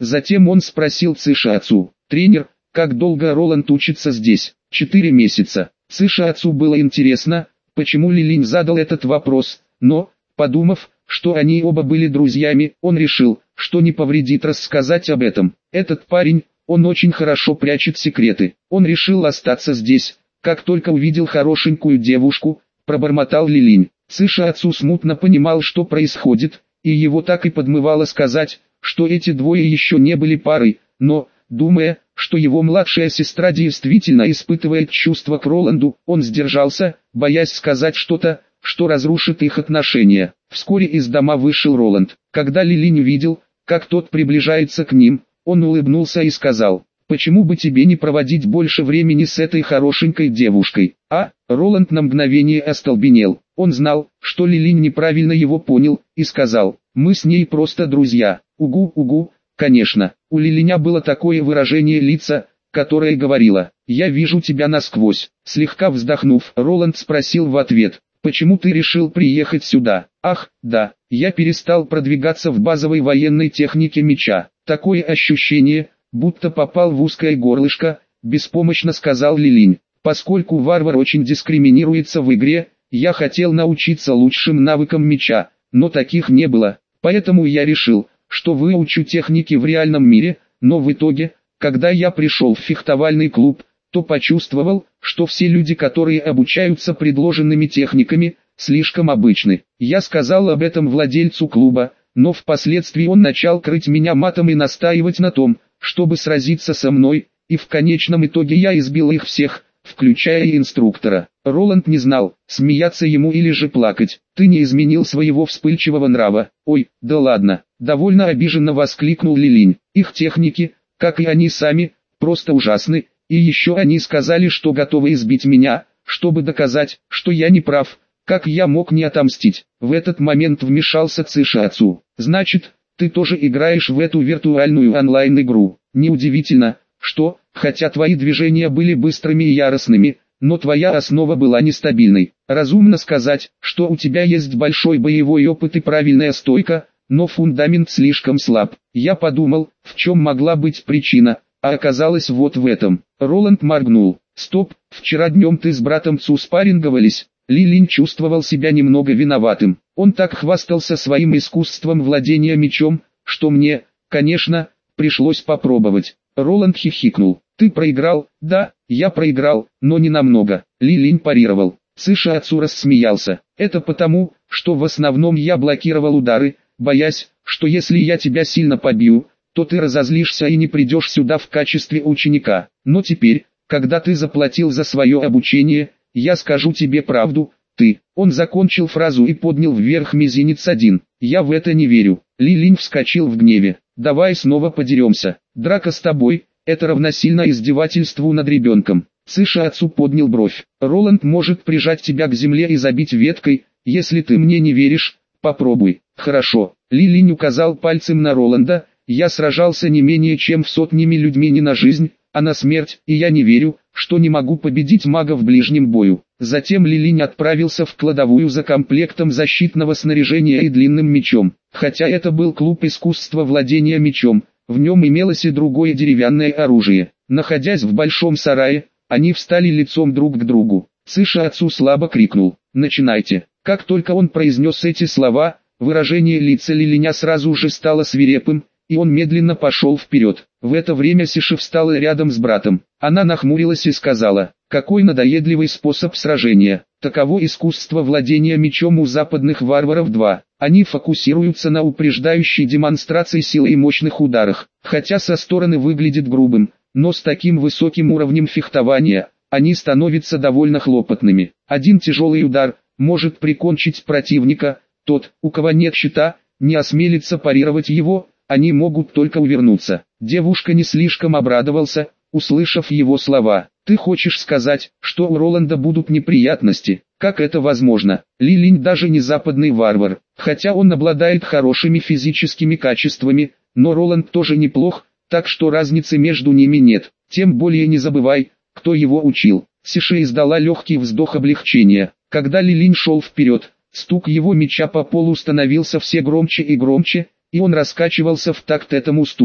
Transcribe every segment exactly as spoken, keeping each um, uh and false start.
Затем он спросил Цишиацу: «Тренер, как долго Роланд учится здесь?» «Четыре месяца». Цишиацу было интересно, почему Лилинь задал этот вопрос, но, подумав, что они оба были друзьями, он решил, что не повредит рассказать об этом. Этот парень, он очень хорошо прячет секреты. Он решил остаться здесь, как только увидел хорошенькую девушку, пробормотал Лилинь. Цишиацу смутно понимал, что происходит, и его так и подмывало сказать, что эти двое еще не были парой, но, думая, что его младшая сестра действительно испытывает чувства к Роланду, он сдержался, боясь сказать что-то, что разрушит их отношения. Вскоре из дома вышел Роланд. Когда Лилинь увидел, как тот приближается к ним, он улыбнулся и сказал: «Почему бы тебе не проводить больше времени с этой хорошенькой девушкой?» А, Роланд на мгновение остолбенел. Он знал, что Лилинь неправильно его понял, и сказал: «Мы с ней просто друзья». «Угу, угу, конечно». У Лилиня было такое выражение лица, которое говорило: «Я вижу тебя насквозь». Слегка вздохнув, Роланд спросил в ответ: «Почему ты решил приехать сюда?» «Ах, да, я перестал продвигаться в базовой военной технике меча. Такое ощущение, будто попал в узкое горлышко», — беспомощно сказал Лилинь. «Поскольку варвар очень дискриминируется в игре, я хотел научиться лучшим навыкам меча, но таких не было, поэтому я решил, что выучу техники в реальном мире, но в итоге, когда я пришел в фехтовальный клуб, то почувствовал, что все люди, которые обучаются предложенными техниками, слишком обычны. Я сказал об этом владельцу клуба, но впоследствии он начал крыть меня матом и настаивать на том, чтобы сразиться со мной, и в конечном итоге я избил их всех, включая и инструктора». Роланд не знал, смеяться ему или же плакать. «Ты не изменил своего вспыльчивого нрава». «Ой, да ладно», — довольно обиженно воскликнул Лилинь. «Их техники, как и они сами, просто ужасны, и еще они сказали, что готовы избить меня, чтобы доказать, что я не прав. Как я мог не отомстить?» В этот момент вмешался Цишиацу. «Значит, ты тоже играешь в эту виртуальную онлайн-игру. Неудивительно, что, хотя твои движения были быстрыми и яростными, но твоя основа была нестабильной. Разумно сказать, что у тебя есть большой боевой опыт и правильная стойка, но фундамент слишком слаб. Я подумал, в чем могла быть причина, а оказалось вот в этом». Роланд моргнул. «Стоп, вчера днем ты с братом Цу спарринговались?» Лилинь чувствовал себя немного виноватым. Он так хвастался своим искусством владения мечом, что мне, конечно, пришлось попробовать. Роланд хихикнул. «Ты проиграл?» «Да, я проиграл, но не намного». Лилинь парировал. Цишиацу рассмеялся. «Это потому, что в основном я блокировал удары, боясь, что если я тебя сильно побью, то ты разозлишься и не придешь сюда в качестве ученика. Но теперь, когда ты заплатил за свое обучение, я скажу тебе правду, ты». Он закончил фразу и поднял вверх мизинец один. «Я в это не верю». Лилинь вскочил в гневе. «Давай снова подеремся. Драка с тобой — это равносильно издевательству над ребенком». Цишиацу поднял бровь. «Роланд может прижать тебя к земле и забить веткой, если ты мне не веришь, попробуй». «Хорошо». Лилинь указал пальцем на Роланда. «Я сражался не менее чем с сотнями людьми не на жизнь, а на смерть, и я не верю, что не могу победить мага в ближнем бою». Затем Лилинь отправился в кладовую за комплектом защитного снаряжения и длинным мечом. Хотя это был клуб искусства владения мечом, в нем имелось и другое деревянное оружие. Находясь в большом сарае, они встали лицом друг к другу. Цишиацу слабо крикнул: «Начинайте!». Как только он произнес эти слова, выражение лица Лилиня сразу же стало свирепым, и он медленно пошел вперед. В это время Сиши встала рядом с братом. Она нахмурилась и сказала: «Какой надоедливый способ сражения. Таково искусство владения мечом у западных варваров два. Они фокусируются на упреждающей демонстрации силы и мощных ударах. Хотя со стороны выглядит грубым, но с таким высоким уровнем фехтования, они становятся довольно хлопотными. Один тяжелый удар может прикончить противника, тот, у кого нет щита, не осмелится парировать его, они могут только увернуться». Девушка не слишком обрадовался, услышав его слова. «Ты хочешь сказать, что у Роланда будут неприятности? Как это возможно?» Лилинь даже не западный варвар, хотя он обладает хорошими физическими качествами, но Роланд тоже неплох, так что разницы между ними нет. Тем более не забывай, кто его учил. Сиши издала легкий вздох облегчения. Когда Лилинь шел вперед, стук его меча по полу становился все громче и громче, и он раскачивался в такт этому стуку.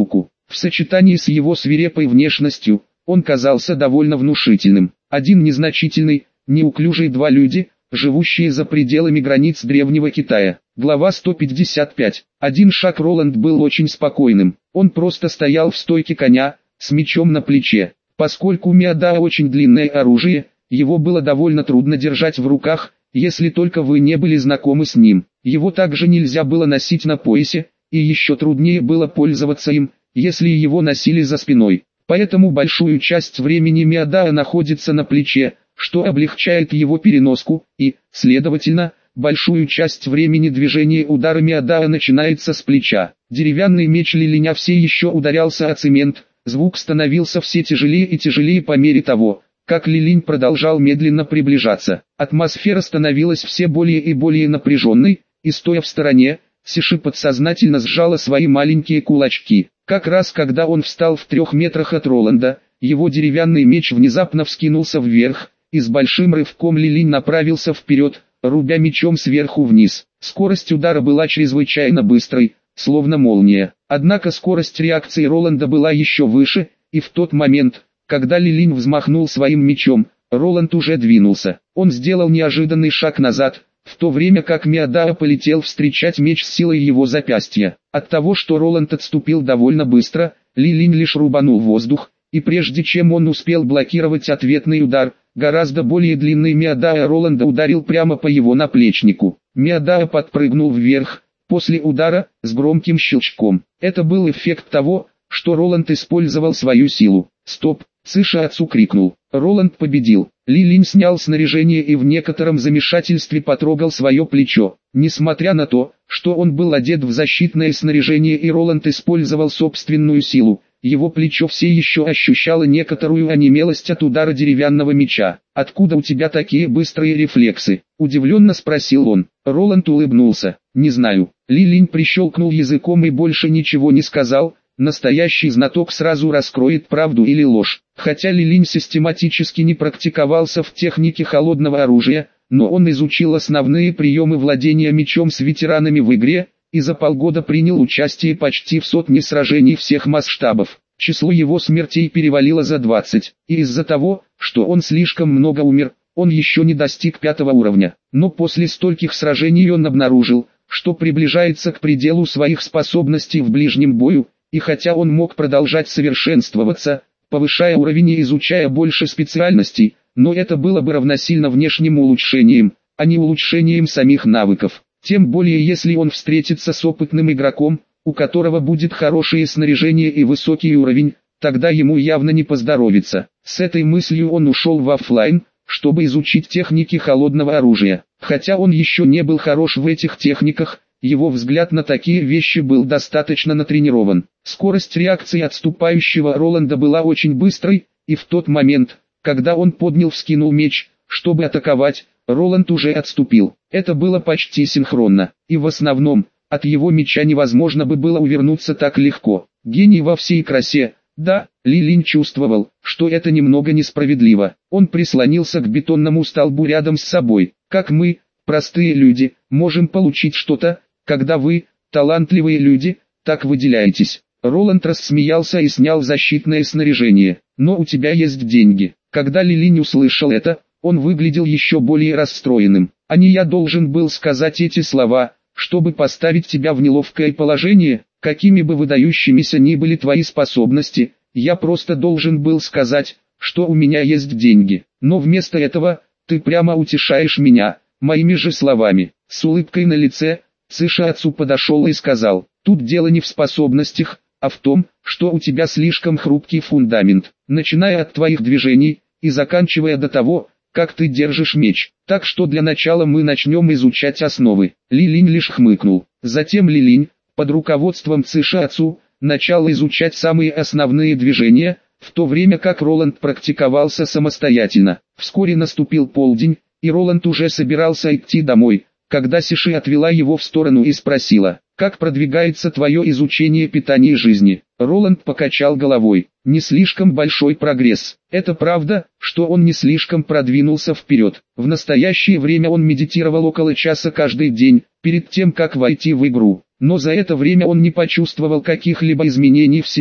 В сочетании с его свирепой внешностью, он казался довольно внушительным. Один незначительный, неуклюжий два люди, живущие за пределами границ древнего Китая. Глава сто пятьдесят пять. Один шаг Роланд был очень спокойным. Он просто стоял в стойке коня, с мечом на плече. Поскольку Миадао очень длинное оружие, его было довольно трудно держать в руках, если только вы не были знакомы с ним. Его также нельзя было носить на поясе, и еще труднее было пользоваться им, если его носили за спиной. Поэтому большую часть времени Миадао находится на плече, что облегчает его переноску, и, следовательно, большую часть времени движения удара Миадао начинается с плеча. Деревянный меч Лилиня все еще ударялся о цемент, звук становился все тяжелее и тяжелее по мере того, как Лилинь продолжал медленно приближаться. Атмосфера становилась все более и более напряженной, и стоя в стороне, Сиши подсознательно сжала свои маленькие кулачки. Как раз когда он встал в трех метрах от Роланда, его деревянный меч внезапно вскинулся вверх, и с большим рывком Лилинь направился вперед, рубя мечом сверху вниз. Скорость удара была чрезвычайно быстрой, словно молния. Однако скорость реакции Роланда была еще выше, и в тот момент, когда Лилинь взмахнул своим мечом, Роланд уже двинулся. Он сделал неожиданный шаг назад, в то время как Миадао полетел встречать меч с силой его запястья. От того, что Роланд отступил довольно быстро, Лилинь лишь рубанул воздух, и прежде чем он успел блокировать ответный удар, гораздо более длинный Миадао Роланда ударил прямо по его наплечнику. Миадао подпрыгнул вверх, после удара, с громким щелчком. Это был эффект того, что Роланд использовал свою силу. «Стоп!» — Циши Ацу крикнул. Роланд победил. Лилинь снял снаряжение и в некотором замешательстве потрогал свое плечо. Несмотря на то, что он был одет в защитное снаряжение и Роланд использовал собственную силу, его плечо все еще ощущало некоторую онемелость от удара деревянного меча. «Откуда у тебя такие быстрые рефлексы?» – удивленно спросил он. Роланд улыбнулся. «Не знаю». Лилинь прищелкнул языком и больше ничего не сказал. Настоящий знаток сразу раскроет правду или ложь. Хотя Лилинь систематически не практиковался в технике холодного оружия, но он изучил основные приемы владения мечом с ветеранами в игре, и за полгода принял участие почти в сотне сражений всех масштабов. Число его смертей перевалило за двадцать, и из-за того, что он слишком много умер, он еще не достиг пятого уровня. Но после стольких сражений он обнаружил, что приближается к пределу своих способностей в ближнем бою, и хотя он мог продолжать совершенствоваться, повышая уровень и изучая больше специальностей, но это было бы равносильно внешним улучшениям, а не улучшением самих навыков. Тем более если он встретится с опытным игроком, у которого будет хорошее снаряжение и высокий уровень, тогда ему явно не поздоровится. С этой мыслью он ушел в оффлайн, чтобы изучить техники холодного оружия. Хотя он еще не был хорош в этих техниках, его взгляд на такие вещи был достаточно натренирован. Скорость реакции отступающего Роланда была очень быстрой, и в тот момент, когда он поднял-вскинул меч, чтобы атаковать, Роланд уже отступил. Это было почти синхронно, и в основном, от его меча невозможно бы было увернуться так легко. Гений во всей красе. Да, Лилинь чувствовал, что это немного несправедливо. Он прислонился к бетонному столбу рядом с собой. Как мы, простые люди, можем получить что-то, когда вы, талантливые люди, так выделяетесь? Роланд рассмеялся и снял защитное снаряжение. Но у тебя есть деньги. Когда Лилинь услышал это, он выглядел еще более расстроенным. А не я должен был сказать эти слова, чтобы поставить тебя в неловкое положение, какими бы выдающимися ни были твои способности, я просто должен был сказать, что у меня есть деньги. Но вместо этого, ты прямо утешаешь меня, моими же словами. С улыбкой на лице, Циши Ацу подошел и сказал, тут дело не в способностях, а в том, что у тебя слишком хрупкий фундамент, начиная от твоих движений, и заканчивая до того, как ты держишь меч. Так что для начала мы начнем изучать основы. Лилинь лишь хмыкнул. Затем Лилинь, под руководством Циши Ацу, начал изучать самые основные движения, в то время как Роланд практиковался самостоятельно. Вскоре наступил полдень, и Роланд уже собирался идти домой, когда Сиши отвела его в сторону и спросила, как продвигается твое изучение питания жизни. Роланд покачал головой. Не слишком большой прогресс. Это правда, что он не слишком продвинулся вперед. В настоящее время он медитировал около часа каждый день, перед тем как войти в игру. Но за это время он не почувствовал каких-либо изменений в себе,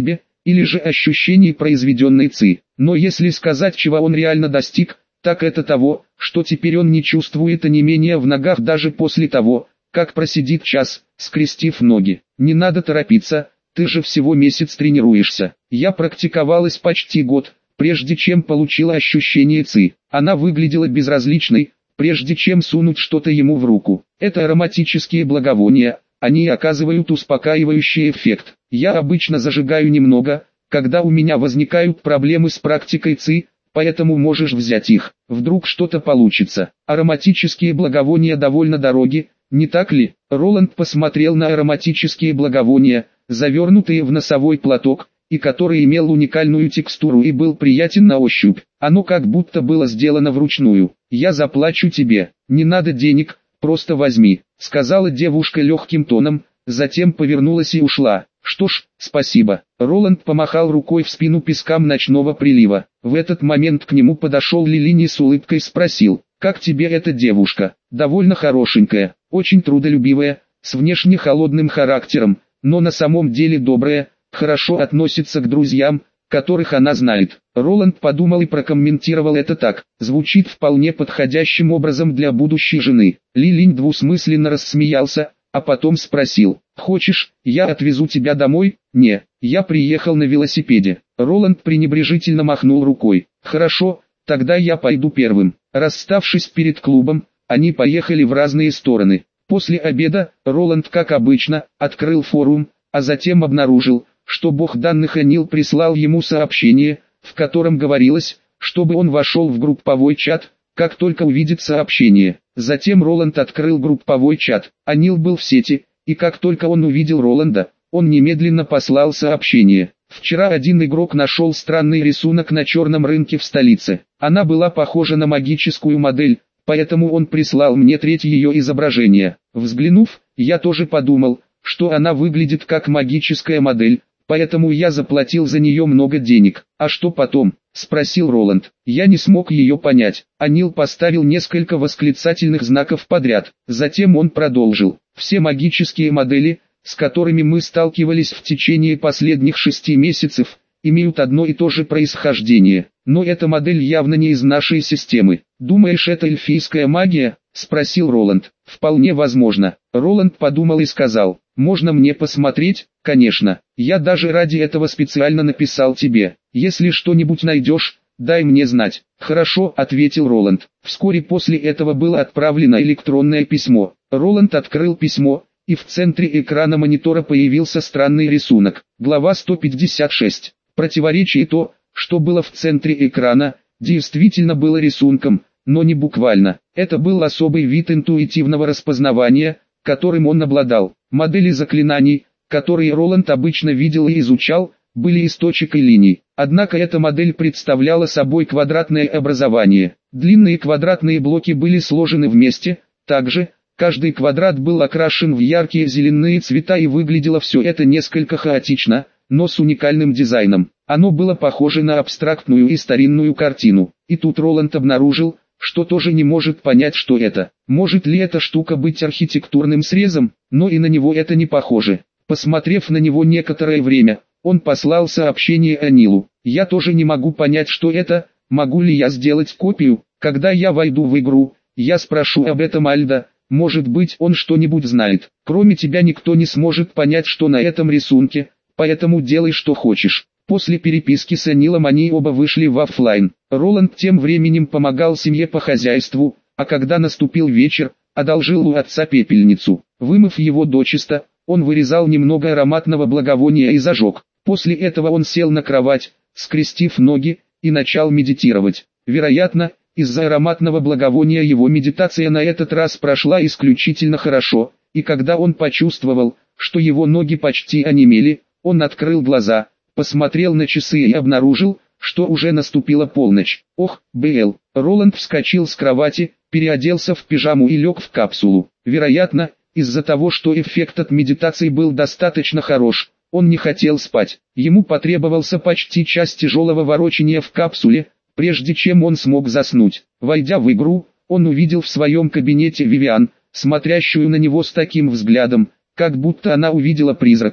или же ощущений произведенной ЦИ. Но если сказать, чего он реально достиг, так это того, что теперь он не чувствует онемения в ногах даже после того, как просидит час, скрестив ноги. Не надо торопиться, ты же всего месяц тренируешься. Я практиковалась почти год, прежде чем получила ощущение ЦИ. Она выглядела безразличной, прежде чем сунуть что-то ему в руку. Это ароматические благовония, они оказывают успокаивающий эффект. Я обычно зажигаю немного, когда у меня возникают проблемы с практикой ЦИ, поэтому можешь взять их, вдруг что-то получится. Ароматические благовония довольно дороги, не так ли? Роланд посмотрел на ароматические благовония, завернутые в носовой платок, и который имел уникальную текстуру и был приятен на ощупь. Оно как будто было сделано вручную. «Я заплачу тебе, не надо денег, просто возьми», — сказала девушка легким тоном, затем повернулась и ушла. «Что ж, спасибо». Роланд помахал рукой в спину пескам ночного прилива. В этот момент к нему подошел Лилини с улыбкой спросил: «Как тебе эта девушка?» «Довольно хорошенькая, очень трудолюбивая, с внешне холодным характером, но на самом деле добрая, хорошо относится к друзьям, которых она знает». Роланд подумал и прокомментировал это так: звучит вполне подходящим образом для будущей жены. Лилинь двусмысленно рассмеялся, а потом спросил: «Хочешь, я отвезу тебя домой?» «Не, я приехал на велосипеде». Роланд пренебрежительно махнул рукой. «Хорошо, тогда я пойду первым». Расставшись перед клубом, они поехали в разные стороны. После обеда, Роланд, как обычно, открыл форум, а затем обнаружил, что бог данных Анил прислал ему сообщение, в котором говорилось, чтобы он вошел в групповой чат, как только увидит сообщение. Затем Роланд открыл групповой чат. Анил был в сети, и как только он увидел Роланда, он немедленно послал сообщение. Вчера один игрок нашел странный рисунок на черном рынке в столице. Она была похожа на магическую модель, поэтому он прислал мне третье ее изображение. Взглянув, я тоже подумал, что она выглядит как магическая модель, поэтому я заплатил за нее много денег. «А что потом?» – спросил Роланд. Я не смог ее понять. Анил поставил несколько восклицательных знаков подряд. Затем он продолжил: «Все магические модели, с которыми мы сталкивались в течение последних шести месяцев, имеют одно и то же происхождение. Но эта модель явно не из нашей системы». «Думаешь, это эльфийская магия?» – спросил Роланд. «Вполне возможно». Роланд подумал и сказал: «Можно мне посмотреть?» «Конечно. Я даже ради этого специально написал тебе. Если что-нибудь найдешь, дай мне знать». «Хорошо», — ответил Роланд. Вскоре после этого было отправлено электронное письмо. Роланд открыл письмо, и в центре экрана монитора появился странный рисунок. Глава сто пятьдесят шесть. Противоречие: то, что было в центре экрана, действительно было рисунком, но не буквально. Это был особый вид интуитивного распознавания, которым он обладал. Модели заклинаний, которые Роланд обычно видел и изучал, были из точек и линий. Однако эта модель представляла собой квадратное образование. Длинные квадратные блоки были сложены вместе, также, каждый квадрат был окрашен в яркие зеленые цвета, и выглядело все это несколько хаотично, но с уникальным дизайном. Оно было похоже на абстрактную и старинную картину. И тут Роланд обнаружил, что тоже не может понять, что это. Может ли эта штука быть архитектурным срезом, но и на него это не похоже. Посмотрев на него некоторое время, он послал сообщение Анилу: «Я тоже не могу понять, что это, могу ли я сделать копию? Когда я войду в игру, я спрошу об этом Альда, может быть, он что-нибудь знает. Кроме тебя никто не сможет понять, что на этом рисунке, поэтому делай, что хочешь». После переписки с Анилом они оба вышли в оффлайн. Роланд тем временем помогал семье по хозяйству, а когда наступил вечер, одолжил у отца пепельницу. Вымыв его дочисто, он вырезал немного ароматного благовония и зажег. После этого он сел на кровать, скрестив ноги, и начал медитировать. Вероятно, из-за ароматного благовония его медитация на этот раз прошла исключительно хорошо, и когда он почувствовал, что его ноги почти онемели, он открыл глаза, посмотрел на часы и обнаружил, что уже наступила полночь. «Ох, Бэл!» Роланд вскочил с кровати, переоделся в пижаму и лег в капсулу. Вероятно, из-за того, что эффект от медитации был достаточно хорош, он не хотел спать. Ему потребовался почти час тяжелого ворочания в капсуле, прежде чем он смог заснуть. Войдя в игру, он увидел в своем кабинете Вивиан, смотрящую на него с таким взглядом, как будто она увидела призрака.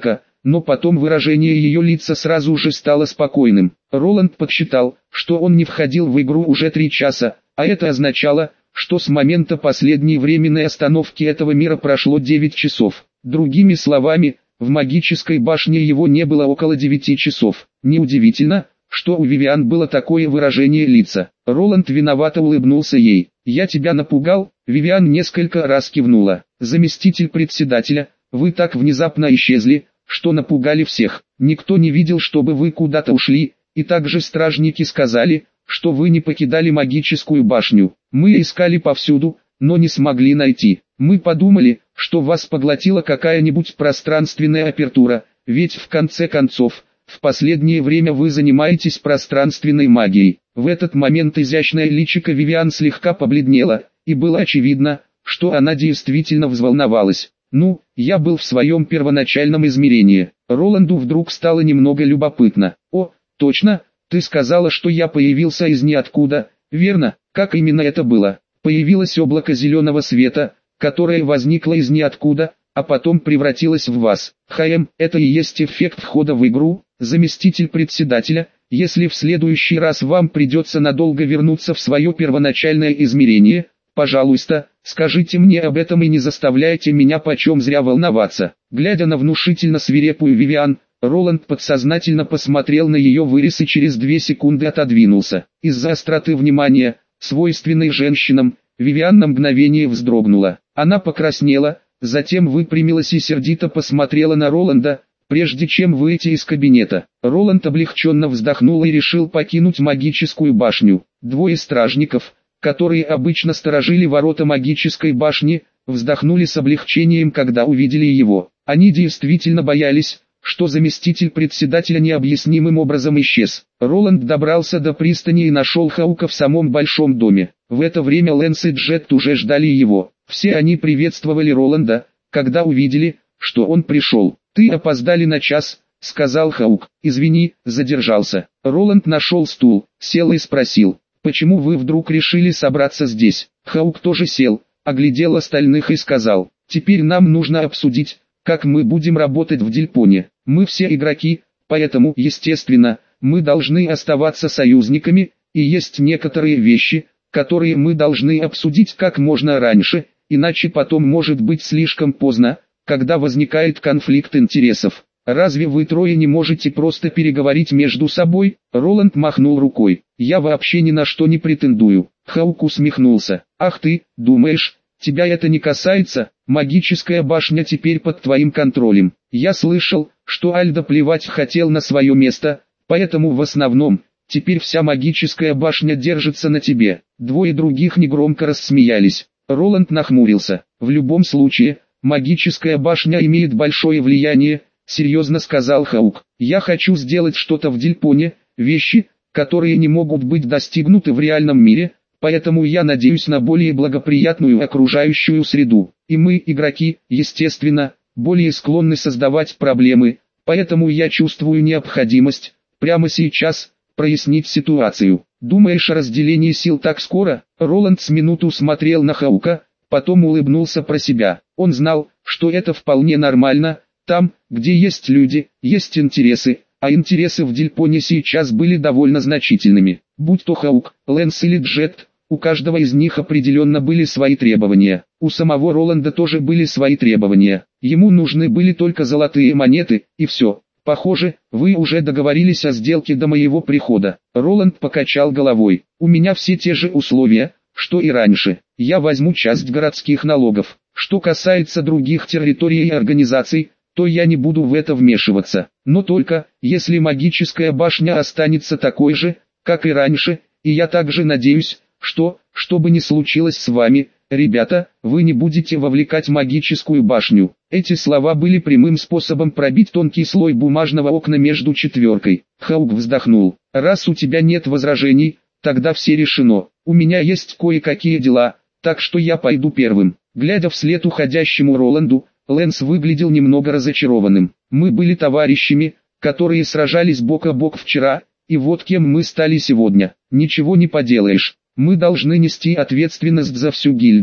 но потом выражение ее лица сразу же стало спокойным. Роланд подсчитал, что он не входил в игру уже три часа, а это означало, что с момента последней временной остановки этого мира прошло девять часов. Другими словами, в магической башне его не было около девяти часов. Неудивительно, что у Вивиан было такое выражение лица. Роланд виновато улыбнулся ей. «Я тебя напугал?» Вивиан несколько раз кивнула. «Заместитель председателя, вы так внезапно исчезли, что напугали всех. Никто не видел, чтобы вы куда-то ушли, и также стражники сказали, что вы не покидали магическую башню. Мы искали повсюду, но не смогли найти. Мы подумали, что вас поглотила какая-нибудь пространственная апертура, ведь в конце концов, в последнее время вы занимаетесь пространственной магией». В этот момент изящное личико Вивиан слегка побледнело, и было очевидно, что она действительно взволновалась. «Ну, я был в своем первоначальном измерении». Роланду вдруг стало немного любопытно. «О, точно, ты сказала, что я появился из ниоткуда, верно? Как именно это было?» «Появилось облако зеленого света, которое возникло из ниоткуда, а потом превратилось в вас. Хм, это и есть эффект входа в игру, заместитель председателя. Если в следующий раз вам придется надолго вернуться в свое первоначальное измерение, пожалуйста, скажите мне об этом и не заставляйте меня почем зря волноваться». Глядя на внушительно свирепую Вивиан, Роланд подсознательно посмотрел на ее вырез и через две секунды отодвинулся. Из-за остроты внимания, свойственной женщинам, Вивиан на мгновение вздрогнула. Она покраснела, затем выпрямилась и сердито посмотрела на Роланда, прежде чем выйти из кабинета. Роланд облегченно вздохнул и решил покинуть магическую башню. Двое стражников, которые обычно сторожили ворота магической башни, вздохнули с облегчением, когда увидели его. Они действительно боялись, что заместитель председателя необъяснимым образом исчез. Роланд добрался до пристани и нашел Хаука в самом большом доме. В это время Лэнс и Джет уже ждали его. Все они приветствовали Роланда, когда увидели, что он пришел. «Ты опоздали на час», — сказал Хаук. «Извини, задержался». Роланд нашел стул, сел и спросил: «Почему вы вдруг решили собраться здесь?» Хаук тоже сел, оглядел остальных и сказал: «Теперь нам нужно обсудить, как мы будем работать в Дильпоне. Мы все игроки, поэтому, естественно, мы должны оставаться союзниками, и есть некоторые вещи, которые мы должны обсудить как можно раньше, иначе потом может быть слишком поздно, когда возникает конфликт интересов. Разве вы трое не можете просто переговорить между собой?» Роланд махнул рукой. «Я вообще ни на что не претендую». Хаук усмехнулся. «Ах ты, думаешь, тебя это не касается? Магическая башня теперь под твоим контролем. Я слышал, что Альдо плевать хотел на свое место, поэтому в основном, теперь вся магическая башня держится на тебе». Двое других негромко рассмеялись. Роланд нахмурился. «В любом случае, магическая башня имеет большое влияние», — серьезно сказал Хаук. «Я хочу сделать что-то в Дильпоне, вещи, которые не могут быть достигнуты в реальном мире, поэтому я надеюсь на более благоприятную окружающую среду. И мы, игроки, естественно, более склонны создавать проблемы, поэтому я чувствую необходимость, прямо сейчас, прояснить ситуацию». «Думаешь о разделении сил так скоро?» Роланд с минуту смотрел на Хаука, потом улыбнулся про себя. Он знал, что это вполне нормально. Там, где есть люди, есть интересы, а интересы в Дильпоне сейчас были довольно значительными. Будь то Хаук, Лэнс или Джет, у каждого из них определенно были свои требования. У самого Роланда тоже были свои требования. Ему нужны были только золотые монеты, и все. «Похоже, вы уже договорились о сделке до моего прихода». Роланд покачал головой. «У меня все те же условия, что и раньше. Я возьму часть городских налогов. Что касается других территорий и организаций, то я не буду в это вмешиваться. Но только, если магическая башня останется такой же, как и раньше, и я также надеюсь, что, что бы ни случилось с вами, ребята, вы не будете вовлекать магическую башню». Эти слова были прямым способом пробить тонкий слой бумажного окна между четверкой. Хаук вздохнул. «Раз у тебя нет возражений, тогда все решено. У меня есть кое-какие дела, так что я пойду первым». Глядя вслед уходящему Роланду, Лэнс выглядел немного разочарованным. «Мы были товарищами, которые сражались бок о бок вчера, и вот кем мы стали сегодня. Ничего не поделаешь. Мы должны нести ответственность за всю гильдию.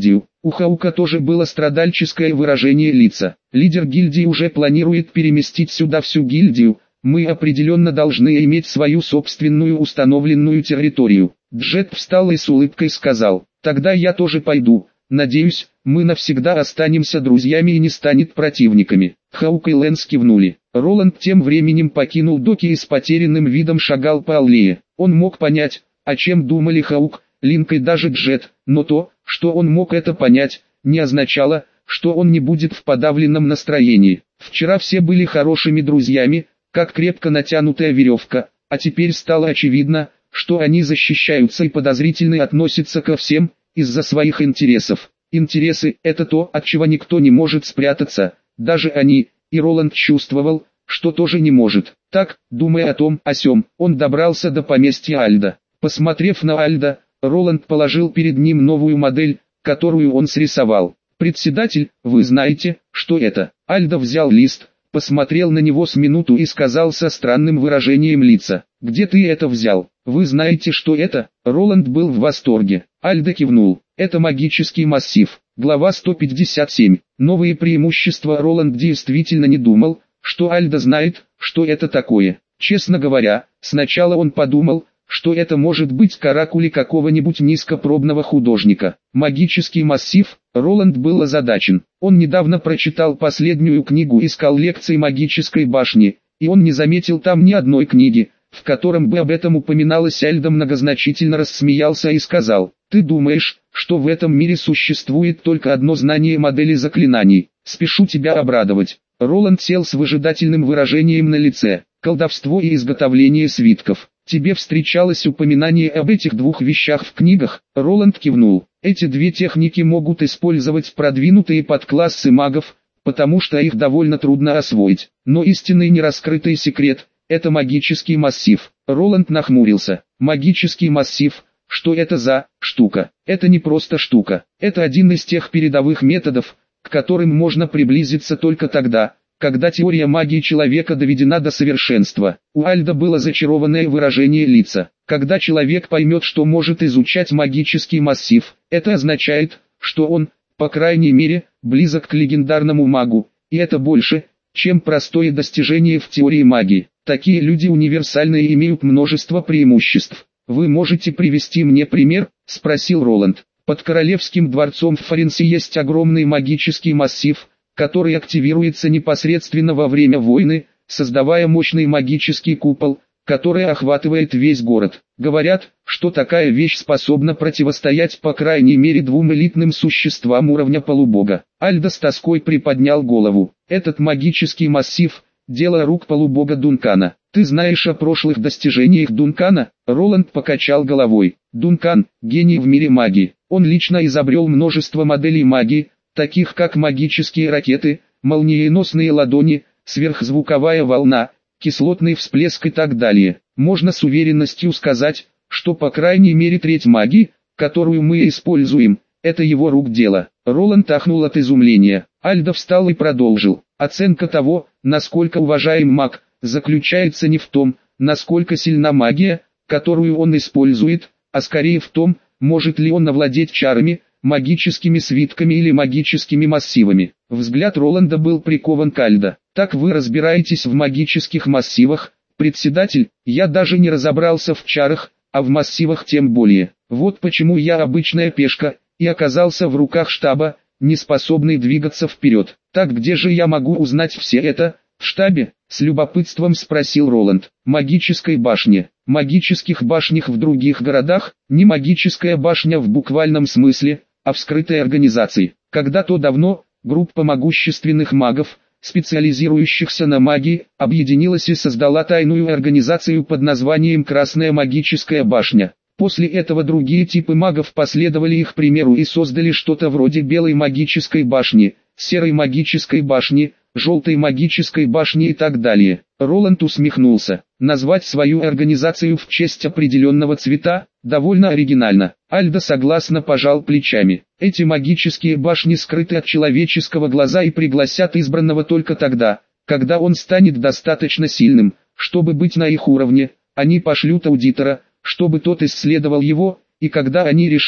У Хаука тоже было страдальческое выражение лица. Лидер гильдии уже планирует переместить сюда всю гильдию. Мы определенно должны иметь свою собственную установленную территорию. Джет встал и с улыбкой сказал: «Тогда я тоже пойду. Надеюсь, мы навсегда останемся друзьями и не станет противниками». Хаук и Лэнс кивнули. Роланд тем временем покинул доки и с потерянным видом шагал по аллее. Он мог понять, о чем думали Хаук, Линк и даже Джет, но то, что он мог это понять, не означало, что он не будет в подавленном настроении. Вчера все были хорошими друзьями, как крепко натянутая веревка, а теперь стало очевидно, что они защищаются и подозрительно относятся ко всем, из-за своих интересов. Интересы – это то, от чего никто не может спрятаться, даже они, и Роланд чувствовал, что тоже не может. Так, думая о том, о сём, он добрался до поместья Альда. Посмотрев на Альда, Роланд положил перед ним новую модель, которую он срисовал. «Председатель, вы знаете, что это?» Альда взял лист, посмотрел на него с минуту и сказал со странным выражением лица: «Где ты это взял? Вы знаете, что это?» Роланд был в восторге. Альда кивнул. «Это магический массив». Глава сто пятьдесят семь. Новые преимущества. Роланд действительно не думал, что Альда знает, что это такое. Честно говоря, сначала он подумал, что это может быть каракули какого-нибудь низкопробного художника. Магический массив. Роланд был озадачен. Он недавно прочитал последнюю книгу из коллекции магической башни, и он не заметил там ни одной книги, в котором бы об этом упоминалось. Альда многозначительно рассмеялся и сказал: «Ты думаешь, что в этом мире существует только одно знание модели заклинаний? Спешу тебя обрадовать». Роланд сел с выжидательным выражением на лице. «Колдовство и изготовление свитков. Тебе встречалось упоминание об этих двух вещах в книгах?» Роланд кивнул. «Эти две техники могут использовать продвинутые подклассы магов, потому что их довольно трудно освоить. Но истинный нераскрытый секрет – это магический массив». Роланд нахмурился. «Магический массив? Что это за штука?» «Это не просто штука. Это один из тех передовых методов, к которым можно приблизиться только тогда, когда теория магии человека доведена до совершенства». У Альда было зачарованное выражение лица. «Когда человек поймет, что может изучать магический массив, это означает, что он, по крайней мере, близок к легендарному магу, и это больше, чем простое достижение в теории магии. Такие люди универсальны и имеют множество преимуществ». «Вы можете привести мне пример?» – спросил Роланд. «Под Королевским дворцом в Фаренсе есть огромный магический массив, который активируется непосредственно во время войны, создавая мощный магический купол, который охватывает весь город. Говорят, что такая вещь способна противостоять по крайней мере двум элитным существам уровня полубога». Альда с тоской приподнял голову. «Этот магический массив – дело рук полубога Дункана. Ты знаешь о прошлых достижениях Дункана?» Роланд покачал головой. «Дункан – гений в мире магии. Он лично изобрел множество моделей магии, таких как магические ракеты, молниеносные ладони, сверхзвуковая волна, кислотный всплеск и так далее. Можно с уверенностью сказать, что по крайней мере треть магии, которую мы используем, это его рук дело». Роланд ахнул от изумления. Альда встал и продолжил. «Оценка того, насколько уважаем маг, заключается не в том, насколько сильна магия, которую он использует, а скорее в том, может ли он овладеть чарами, магическими свитками или магическими массивами». Взгляд Роланда был прикован к Альда. «Так вы разбираетесь в магических массивах, председатель?» «Я даже не разобрался в чарах, а в массивах тем более. Вот почему я обычная пешка, и оказался в руках штаба, не способный двигаться вперед. Так где же я могу узнать все это?» «В штабе?» — с любопытством спросил Роланд. «Магической башне. Магических башнях в других городах, не магическая башня в буквальном смысле, а в скрытой организации. Когда-то давно, группа могущественных магов, специализирующихся на магии, объединилась и создала тайную организацию под названием Красная магическая башня. После этого другие типы магов последовали их примеру и создали что-то вроде белой магической башни, серой магической башни, желтой магической башни и так далее». Роланд усмехнулся. «Назвать свою организацию в честь определенного цвета – довольно оригинально». Альда согласно пожал плечами. «Эти магические башни скрыты от человеческого глаза и пригласят избранного только тогда, когда он станет достаточно сильным, чтобы быть на их уровне. Они пошлют аудитора, чтобы тот исследовал его, и когда они решат,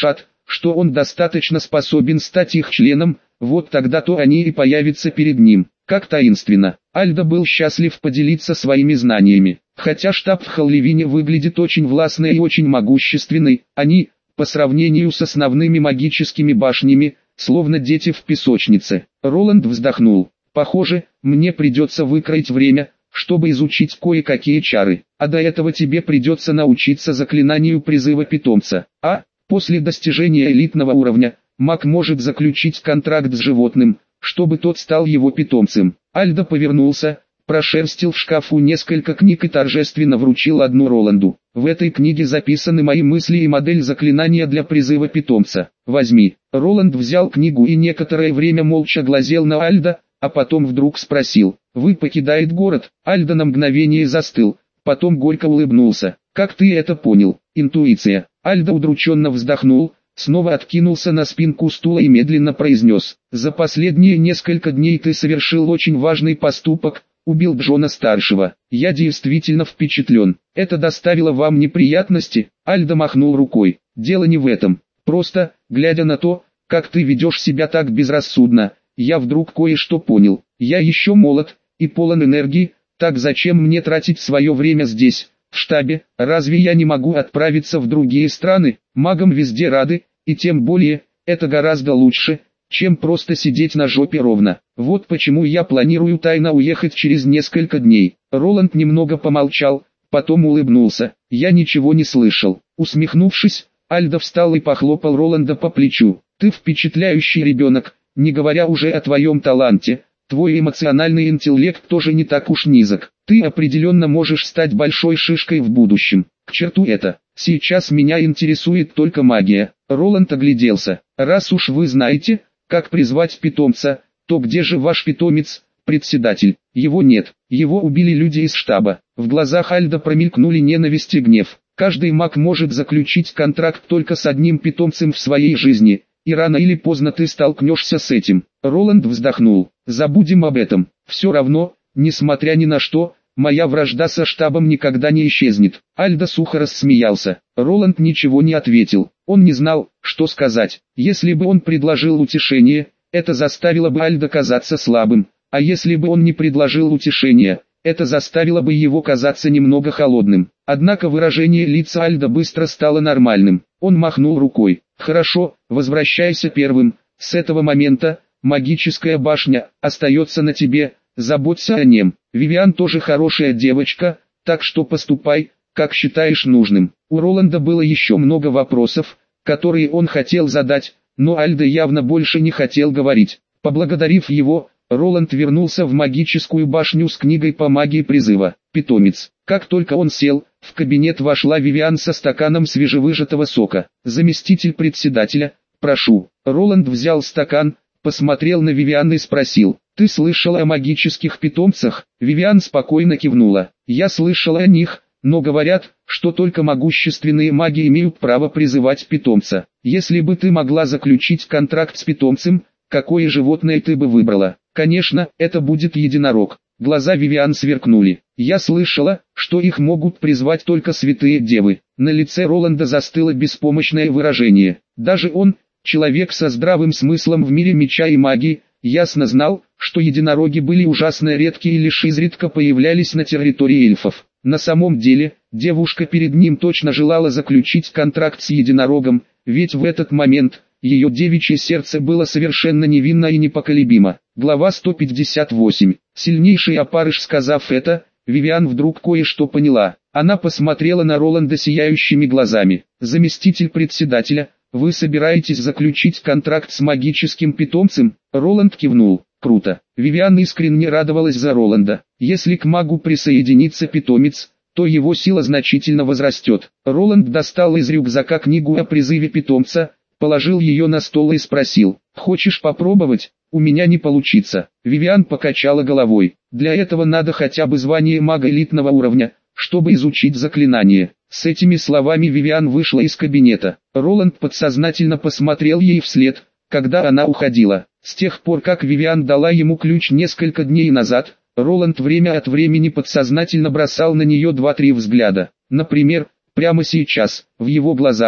что он достаточно способен стать их членом, вот тогда-то они и появятся перед ним. Как таинственно. Альдо был счастлив поделиться своими знаниями. Хотя штаб в Халливине выглядит очень властной и очень могущественной, они, по сравнению с основными магическими башнями, словно дети в песочнице. Роланд вздохнул. Похоже, мне придется выкроить время, чтобы изучить кое-какие чары, а до этого тебе придется научиться заклинанию призыва питомца. А, после достижения элитного уровня, маг может заключить контракт с животным, чтобы тот стал его питомцем. Альдо повернулся, прошерстил в шкафу несколько книг и торжественно вручил одну Роланду. В этой книге записаны мои мысли и модель заклинания для призыва питомца. Возьми. Роланд взял книгу и некоторое время молча глазел на Альдо, а потом вдруг спросил: «Вы покидает город?» Альдо на мгновение застыл, потом горько улыбнулся. «Как ты это понял?» «Интуиция». Альдо удрученно вздохнул, снова откинулся на спинку стула и медленно произнес: «За последние несколько дней ты совершил очень важный поступок, убил Джона-старшего. Я действительно впечатлен. Это доставило вам неприятности?» Альдо махнул рукой. «Дело не в этом. Просто, глядя на то, как ты ведешь себя так безрассудно, я вдруг кое-что понял. Я еще молод и полон энергии, так зачем мне тратить свое время здесь, в штабе? Разве я не могу отправиться в другие страны? Магам везде рады, и тем более, это гораздо лучше, чем просто сидеть на жопе ровно. Вот почему я планирую тайно уехать через несколько дней». Роланд немного помолчал, потом улыбнулся. «Я ничего не слышал». Усмехнувшись, Альдо встал и похлопал Роланда по плечу. «Ты впечатляющий ребенок, не говоря уже о твоем таланте. Твой эмоциональный интеллект тоже не так уж низок. Ты определенно можешь стать большой шишкой в будущем. К черту это. Сейчас меня интересует только магия». Роланд огляделся. «Раз уж вы знаете, как призвать питомца, то где же ваш питомец, председатель?» «Его нет. Его убили люди из штаба». В глазах Альдо промелькнули ненависть и гнев. «Каждый маг может заключить контракт только с одним питомцем в своей жизни, и рано или поздно ты столкнешься с этим». Роланд вздохнул. «Забудем об этом. Все равно, несмотря ни на что, моя вражда со штабом никогда не исчезнет». Альдо сухо рассмеялся. Роланд ничего не ответил. Он не знал, что сказать. Если бы он предложил утешение, это заставило бы Альдо казаться слабым, а если бы он не предложил утешения, это заставило бы его казаться немного холодным. Однако выражение лица Альдо быстро стало нормальным. Он махнул рукой. «Хорошо, возвращайся первым. С этого момента магическая башня остается на тебе, заботься о нем. Вивиан тоже хорошая девочка, так что поступай, как считаешь нужным». У Роланда было еще много вопросов, которые он хотел задать, но Альдо явно больше не хотел говорить. Поблагодарив его, Роланд вернулся в магическую башню с книгой по магии призыва «Питомец». Как только он сел, в кабинет вошла Вивиан со стаканом свежевыжатого сока. «Заместитель председателя, прошу». Роланд взял стакан, посмотрел на Вивиан и спросил: «Ты слышала о магических питомцах?» Вивиан спокойно кивнула. «Я слышала о них, но говорят, что только могущественные маги имеют право призывать питомца. Если бы ты могла заключить контракт с питомцем, какое животное ты бы выбрала?» «Конечно, это будет единорог». Глаза Вивиан сверкнули. «Я слышала, что их могут призвать только святые девы». На лице Роланда застыло беспомощное выражение. Даже он, человек со здравым смыслом в мире меча и магии, ясно знал, что единороги были ужасно редки и лишь изредка появлялись на территории эльфов. На самом деле, девушка перед ним точно желала заключить контракт с единорогом, ведь в этот момент ее девичье сердце было совершенно невинно и непоколебимо. Глава сто пятьдесят восемь. Сильнейший опарыш. Сказав это, Вивиан вдруг кое-что поняла. Она посмотрела на Роланда сияющими глазами. «Заместитель председателя, вы собираетесь заключить контракт с магическим питомцем?» Роланд кивнул. «Круто». Вивиан искренне радовалась за Роланда. Если к магу присоединится питомец, то его сила значительно возрастет. Роланд достал из рюкзака книгу о призыве питомца, положил ее на стол и спросил: «Хочешь попробовать?» «У меня не получится». Вивиан покачала головой. «Для этого надо хотя бы звание мага элитного уровня, чтобы изучить заклинание». С этими словами Вивиан вышла из кабинета. Роланд подсознательно посмотрел ей вслед, когда она уходила. С тех пор, как Вивиан дала ему ключ несколько дней назад, Роланд время от времени подсознательно бросал на нее два-три взгляда. Например, прямо сейчас, в его глазах,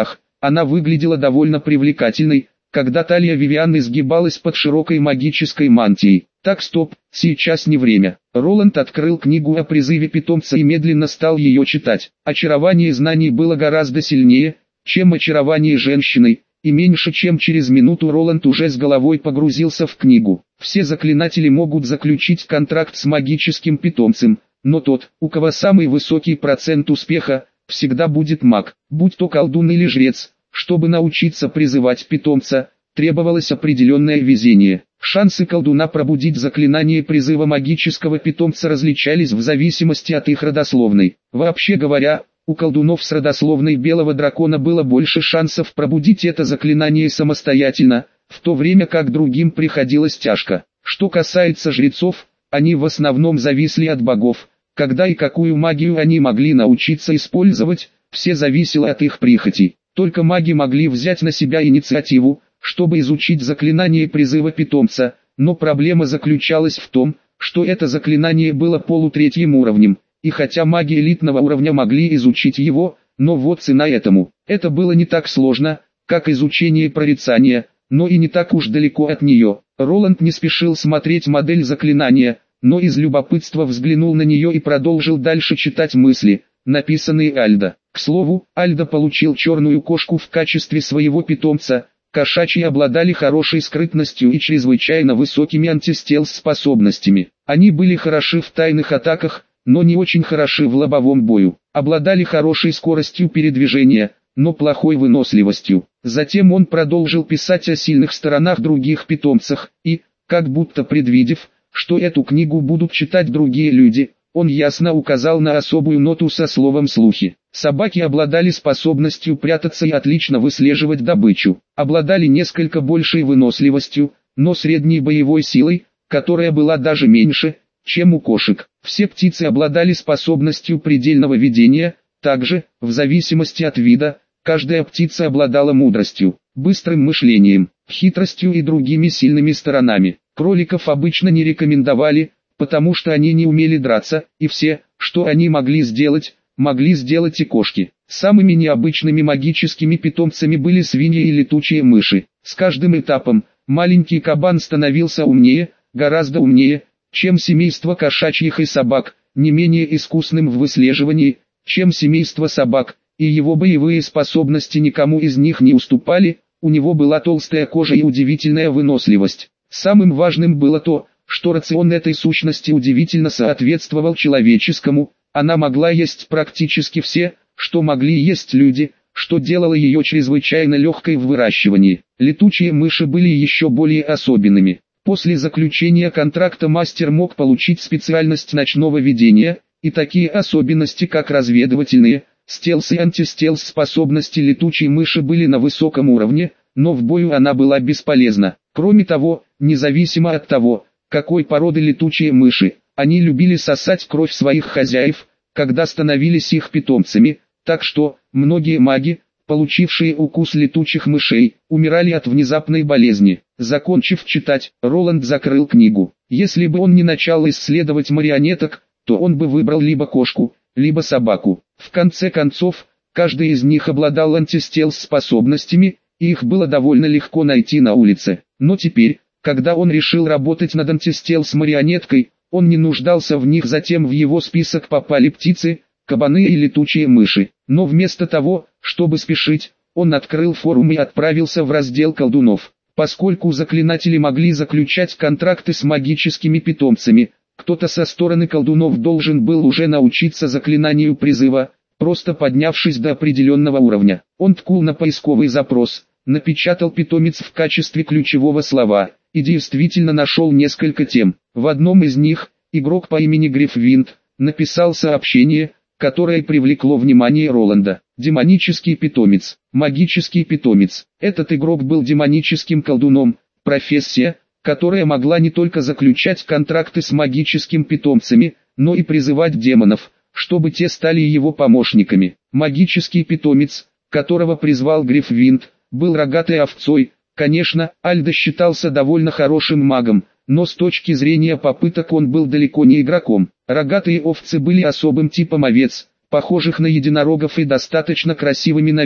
Она выглядела довольно привлекательной, когда талия Вивиан изгибалась под широкой магической мантией. Так, стоп, сейчас не время. Роланд открыл книгу о призыве питомца и медленно стал ее читать. Очарование знаний было гораздо сильнее, чем очарование женщины, и меньше чем через минуту Роланд уже с головой погрузился в книгу. Все заклинатели могут заключить контракт с магическим питомцем, но тот, у кого самый высокий процент успеха, всегда будет маг, будь то колдун или жрец. Чтобы научиться призывать питомца, требовалось определенное везение. Шансы колдуна пробудить заклинание призыва магического питомца различались в зависимости от их родословной. Вообще говоря, у колдунов с родословной белого дракона было больше шансов пробудить это заклинание самостоятельно, в то время как другим приходилось тяжко. Что касается жрецов, они в основном зависли от богов. Когда и какую магию они могли научиться использовать, все зависело от их прихоти. Только маги могли взять на себя инициативу, чтобы изучить заклинание призыва питомца, но проблема заключалась в том, что это заклинание было полутретьим уровнем, и хотя маги элитного уровня могли изучить его, но вот цена этому. Это было не так сложно, как изучение прорицания, но и не так уж далеко от нее. Роланд не спешил смотреть модель заклинания, но из любопытства взглянул на нее и продолжил дальше читать мысли, написанные Альдо. К слову, Альдо получил черную кошку в качестве своего питомца. Кошачьи обладали хорошей скрытностью и чрезвычайно высокими антистелс-способностями. Они были хороши в тайных атаках, но не очень хороши в лобовом бою. Обладали хорошей скоростью передвижения, но плохой выносливостью. Затем он продолжил писать о сильных сторонах других питомцев, и, как будто предвидев, что эту книгу будут читать другие люди, он ясно указал на особую ноту со словом «слухи». Собаки обладали способностью прятаться и отлично выслеживать добычу, обладали несколько большей выносливостью, но средней боевой силой, которая была даже меньше, чем у кошек. Все птицы обладали способностью предельного видения, также, в зависимости от вида, каждая птица обладала мудростью, быстрым мышлением, хитростью и другими сильными сторонами. Кроликов обычно не рекомендовали, потому что они не умели драться, и все, что они могли сделать, могли сделать и кошки. Самыми необычными магическими питомцами были свиньи и летучие мыши. С каждым этапом, маленький кабан становился умнее, гораздо умнее, чем семейство кошачьих и собак, не менее искусным в выслеживании, чем семейство собак, и его боевые способности никому из них не уступали, у него была толстая кожа и удивительная выносливость. Самым важным было то, что рацион этой сущности удивительно соответствовал человеческому. Она могла есть практически все, что могли есть люди, что делало ее чрезвычайно легкой в выращивании. Летучие мыши были еще более особенными. После заключения контракта мастер мог получить специальность ночного видения, и такие особенности как разведывательные, стелс и антистелс способности летучей мыши были на высоком уровне, но в бою она была бесполезна. Кроме того, независимо от того, какой породы летучие мыши, они любили сосать кровь своих хозяев, когда становились их питомцами, так что, многие маги, получившие укус летучих мышей, умирали от внезапной болезни. Закончив читать, Роланд закрыл книгу. Если бы он не начал исследовать марионеток, то он бы выбрал либо кошку, либо собаку. В конце концов, каждый из них обладал антистелс способностями, и их было довольно легко найти на улице. Но теперь, когда он решил работать над антистелс марионеткой, он не нуждался в них, затем в его список попали птицы, кабаны и летучие мыши. Но вместо того, чтобы спешить, он открыл форум и отправился в раздел колдунов. Поскольку заклинатели могли заключать контракты с магическими питомцами, кто-то со стороны колдунов должен был уже научиться заклинанию призыва, просто поднявшись до определенного уровня. Он ткнул на поисковый запрос, напечатал питомец в качестве ключевого слова, и действительно нашел несколько тем. В одном из них, игрок по имени Грифвинд, написал сообщение, которое привлекло внимание Роланда. Демонический питомец, магический питомец. Этот игрок был демоническим колдуном, профессия, которая могла не только заключать контракты с магическими питомцами, но и призывать демонов, чтобы те стали его помощниками. Магический питомец, которого призвал Грифвинд, был рогатой овцой. Конечно, Альдо считался довольно хорошим магом, но с точки зрения попыток он был далеко не игроком. Рогатые овцы были особым типом овец, похожих на единорогов и достаточно красивыми на вид,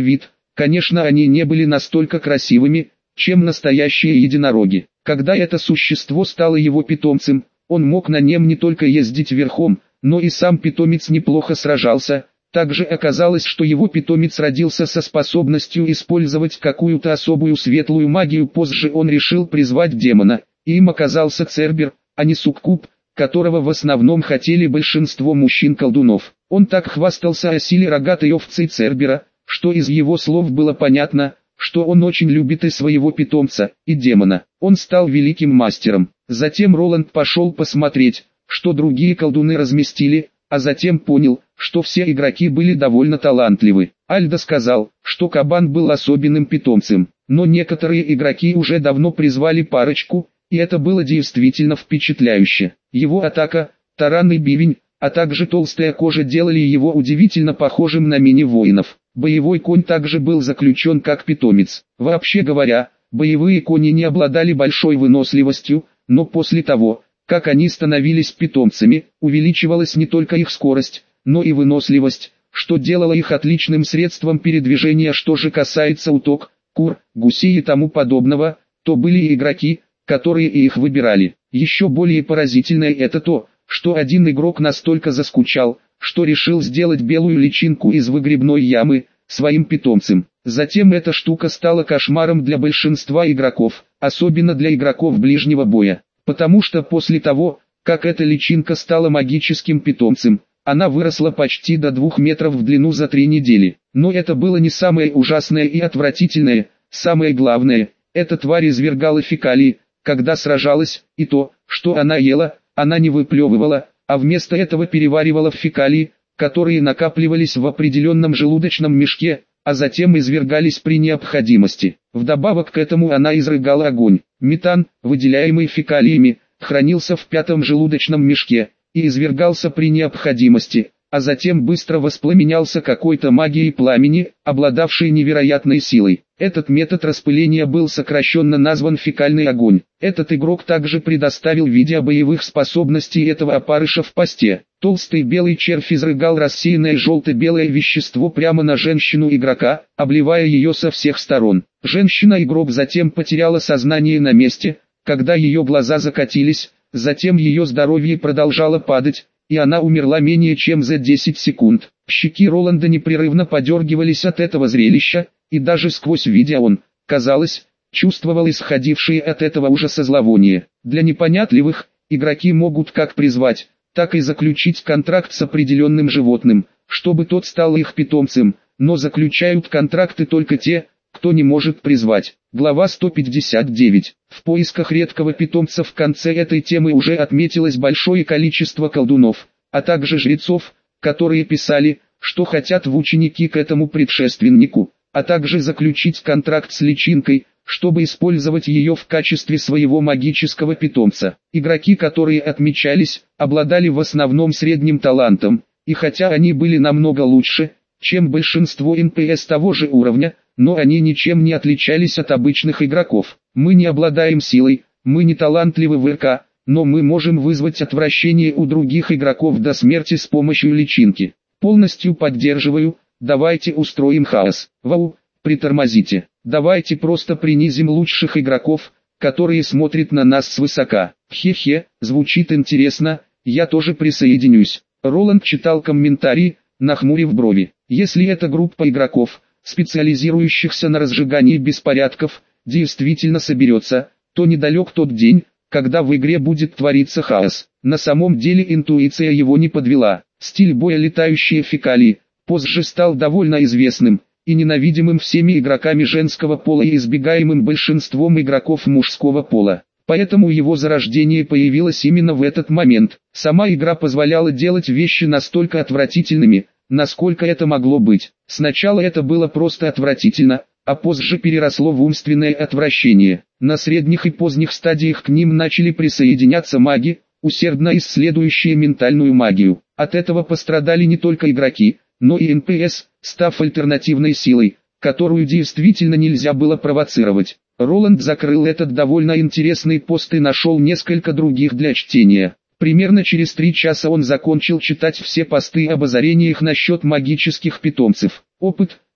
Конечно, они не были настолько красивыми, чем настоящие единороги. Когда это существо стало его питомцем, он мог на нем не только ездить верхом, но и сам питомец неплохо сражался. Также оказалось, что его питомец родился со способностью использовать какую-то особую светлую магию. Позже он решил призвать демона, и им оказался Цербер, а не суккуб, которого в основном хотели большинство мужчин-колдунов. Он так хвастался о силе рогатой овцы Цербера, что из его слов было понятно, что он очень любит и своего питомца, и демона. Он стал великим мастером. Затем Роланд пошел посмотреть, что другие колдуны разместили, а затем понял, что все игроки были довольно талантливы. Альдо сказал, что кабан был особенным питомцем, но некоторые игроки уже давно призвали парочку, и это было действительно впечатляюще. Его атака, таранный бивень, а также толстая кожа делали его удивительно похожим на мини-воинов. Боевой конь также был заключен как питомец. Вообще говоря, боевые кони не обладали большой выносливостью, но после того, как они становились питомцами, увеличивалась не только их скорость, но и выносливость, что делало их отличным средством передвижения. Что же касается уток, кур, гусей и тому подобного, то были и игроки, которые и их выбирали. Еще более поразительное это то, что один игрок настолько заскучал, что решил сделать белую личинку из выгребной ямы своим питомцем. Затем эта штука стала кошмаром для большинства игроков, особенно для игроков ближнего боя. Потому что после того, как эта личинка стала магическим питомцем, она выросла почти до двух метров в длину за три недели. Но это было не самое ужасное и отвратительное. Самое главное, эта тварь извергала фекалии, когда сражалась, и то, что она ела, она не выплевывала, а вместо этого переваривала в фекалии, которые накапливались в определенном желудочном мешке, а затем извергались при необходимости. Вдобавок к этому она изрыгала огонь. Метан, выделяемый фекалиями, хранился в пятом желудочном мешке и извергался при необходимости, а затем быстро воспламенялся какой-то магией пламени, обладавшей невероятной силой. Этот метод распыления был сокращенно назван фекальный огонь. Этот игрок также предоставил видео боевых способностей этого опарыша в посте. Толстый белый червь изрыгал рассеянное желто-белое вещество прямо на женщину игрока, обливая ее со всех сторон. Женщина-игрок затем потеряла сознание на месте, когда ее глаза закатились, затем ее здоровье продолжало падать, и она умерла менее чем за десять секунд. Щеки Роланда непрерывно подергивались от этого зрелища, и даже сквозь видео он, казалось, чувствовал исходившие от этого ужаса зловоние. Для непонятливых, игроки могут как призвать, так и заключить контракт с определенным животным, чтобы тот стал их питомцем, но заключают контракты только те, кто не может призвать. Глава сто пятьдесят девять. В поисках редкого питомца в конце этой темы уже отметилось большое количество колдунов, а также жрецов, которые писали, что хотят в ученики к этому предшественнику, а также заключить контракт с личинкой, чтобы использовать ее в качестве своего магического питомца. Игроки, которые отмечались, обладали в основном средним талантом, и хотя они были намного лучше, чем большинство эн пэ эс того же уровня, но они ничем не отличались от обычных игроков. Мы не обладаем силой, мы не талантливы в эр ка, но мы можем вызвать отвращение у других игроков до смерти с помощью личинки. Полностью поддерживаю, давайте устроим хаос. Вау, притормозите. Давайте просто принизим лучших игроков, которые смотрят на нас свысока. Хе-хе, звучит интересно, я тоже присоединюсь. Роланд читал комментарии, нахмурив брови. Если эта группа игроков, специализирующихся на разжигании беспорядков, действительно соберется, то недалек тот день, когда в игре будет твориться хаос. На самом деле интуиция его не подвела. Стиль боя «Летающие фекалии» позже стал довольно известным и ненавидимым всеми игроками женского пола и избегаемым большинством игроков мужского пола. Поэтому его зарождение появилось именно в этот момент. Сама игра позволяла делать вещи настолько отвратительными, насколько это могло быть. Сначала это было просто отвратительно, а позже переросло в умственное отвращение. На средних и поздних стадиях к ним начали присоединяться маги, усердно исследующие ментальную магию. От этого пострадали не только игроки, но и эн пэ эс, став альтернативной силой, которую действительно нельзя было провоцировать. Роланд закрыл этот довольно интересный пост и нашел несколько других для чтения. Примерно через три часа он закончил читать все посты об озарениях насчет магических питомцев. Опыт,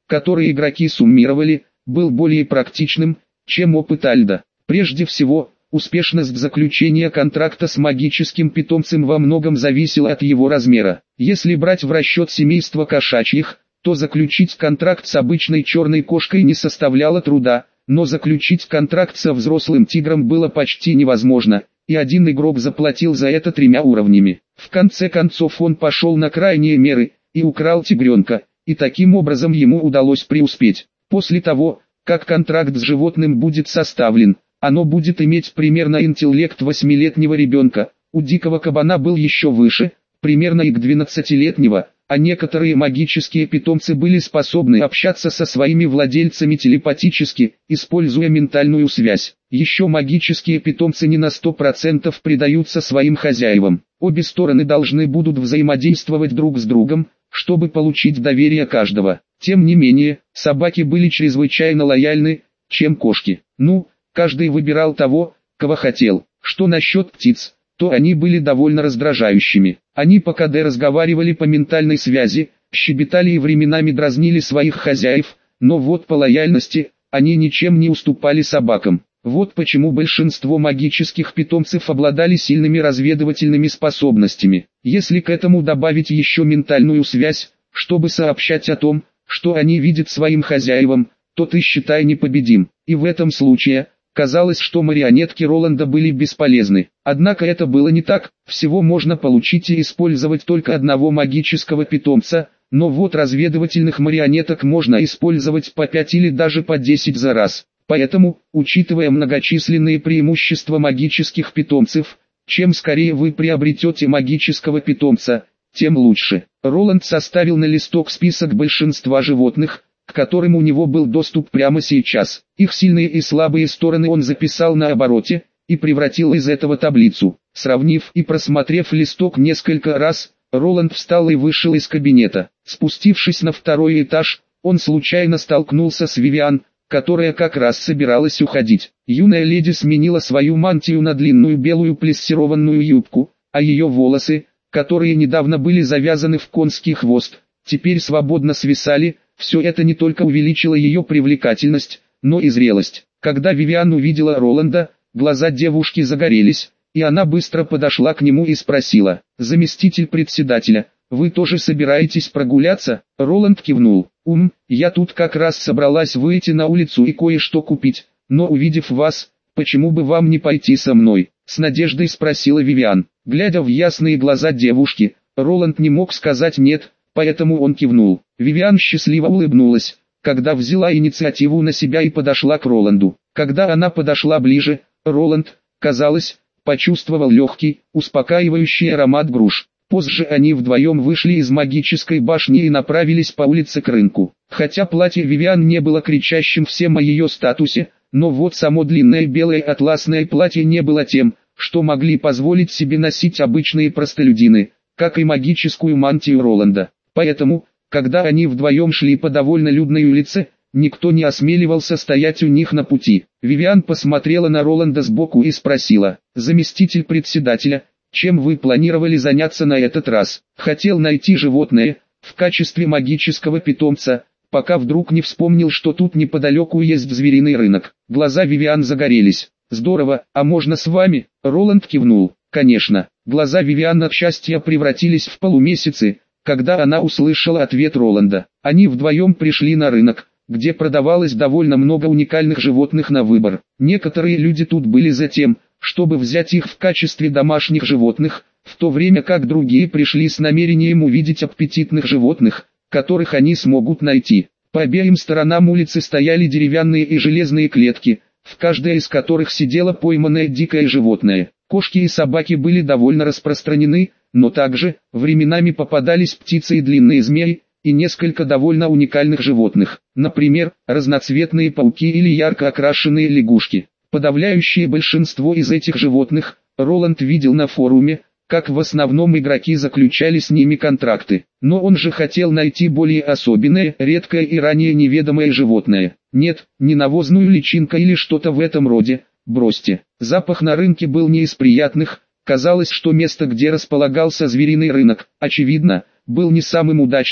который игроки суммировали, был более практичным, чем опыт Альда. Прежде всего, успешность заключения контракта с магическим питомцем во многом зависела от его размера. Если брать в расчет семейство кошачьих, то заключить контракт с обычной черной кошкой не составляло труда, но заключить контракт со взрослым тигром было почти невозможно, и один игрок заплатил за это тремя уровнями. В конце концов он пошел на крайние меры и украл тигренка, и таким образом ему удалось преуспеть. После того, как контракт с животным будет составлен, оно будет иметь примерно интеллект восьмилетнего ребенка, у дикого кабана был еще выше, примерно и к двенадцатилетнего, а некоторые магические питомцы были способны общаться со своими владельцами телепатически, используя ментальную связь. Еще магические питомцы не на сто процентов предаются своим хозяевам. Обе стороны должны будут взаимодействовать друг с другом, чтобы получить доверие каждого. Тем не менее, собаки были чрезвычайно лояльны, чем кошки. Ну, каждый выбирал того, кого хотел. Что насчет птиц, то они были довольно раздражающими. Они по ка дэ разговаривали по ментальной связи, щебетали и временами дразнили своих хозяев, но вот по лояльности, они ничем не уступали собакам. Вот почему большинство магических питомцев обладали сильными разведывательными способностями. Если к этому добавить еще ментальную связь, чтобы сообщать о том, что они видят своим хозяевам, то ты считай непобедим. И в этом случае, казалось, что марионетки Роланда были бесполезны. Однако это было не так, всего можно получить и использовать только одного магического питомца, но вот разведывательных марионеток можно использовать по пять или даже по десять за раз. Поэтому, учитывая многочисленные преимущества магических питомцев, чем скорее вы приобретете магического питомца, тем лучше. Роланд составил на листок список большинства животных, к которым у него был доступ прямо сейчас. Их сильные и слабые стороны он записал на обороте, и превратил из этого таблицу. Сравнив и просмотрев листок несколько раз, Роланд встал и вышел из кабинета. Спустившись на второй этаж, он случайно столкнулся с Вивиан, которая как раз собиралась уходить. Юная леди сменила свою мантию на длинную белую плессированную юбку, а ее волосы, которые недавно были завязаны в конский хвост, теперь свободно свисали. Все это не только увеличило ее привлекательность, но и зрелость. Когда Вивиан увидела Роланда, глаза девушки загорелись, и она быстро подошла к нему и спросила: «Заместитель председателя, вы тоже собираетесь прогуляться?» Роланд кивнул. «Ум, я тут как раз собралась выйти на улицу и кое-что купить, но увидев вас, почему бы вам не пойти со мной?» С надеждой спросила Вивиан. Глядя в ясные глаза девушки, Роланд не мог сказать «нет», поэтому он кивнул. Вивиан счастливо улыбнулась, когда взяла инициативу на себя и подошла к Роланду. Когда она подошла ближе, Роланд, казалось, почувствовал легкий, успокаивающий аромат груш. Позже они вдвоем вышли из магической башни и направились по улице к рынку. Хотя платье Вивиан не было кричащим всем о ее статусе, но вот само длинное белое атласное платье не было тем, что могли позволить себе носить обычные простолюдины, как и магическую мантию Роланда. Поэтому, когда они вдвоем шли по довольно людной улице, никто не осмеливался стоять у них на пути. Вивиан посмотрела на Роланда сбоку и спросила: «Заместитель председателя, чем вы планировали заняться на этот раз?» «Хотел найти животное, в качестве магического питомца, пока вдруг не вспомнил, что тут неподалеку есть звериный рынок». Глаза Вивиан загорелись. «Здорово, а можно с вами?» Роланд кивнул. «Конечно». Глаза Вивиан от счастья превратились в полумесяцы, когда она услышала ответ Роланда. Они вдвоем пришли на рынок, где продавалось довольно много уникальных животных на выбор. Некоторые люди тут были за тем, чтобы взять их в качестве домашних животных, в то время как другие пришли с намерением увидеть аппетитных животных, которых они смогут найти. По обеим сторонам улицы стояли деревянные и железные клетки, в каждой из которых сидело пойманное дикое животное. Кошки и собаки были довольно распространены, но также, временами попадались птицы и длинные змеи, и несколько довольно уникальных животных, например, разноцветные пауки или ярко окрашенные лягушки. Подавляющее большинство из этих животных, Роланд видел на форуме, как в основном игроки заключали с ними контракты. Но он же хотел найти более особенное, редкое и ранее неведомое животное. Нет, не навозную личинку или что-то в этом роде, бросьте. Запах на рынке был не из приятных, казалось, что место, где располагался звериный рынок, очевидно, был не самым удачным,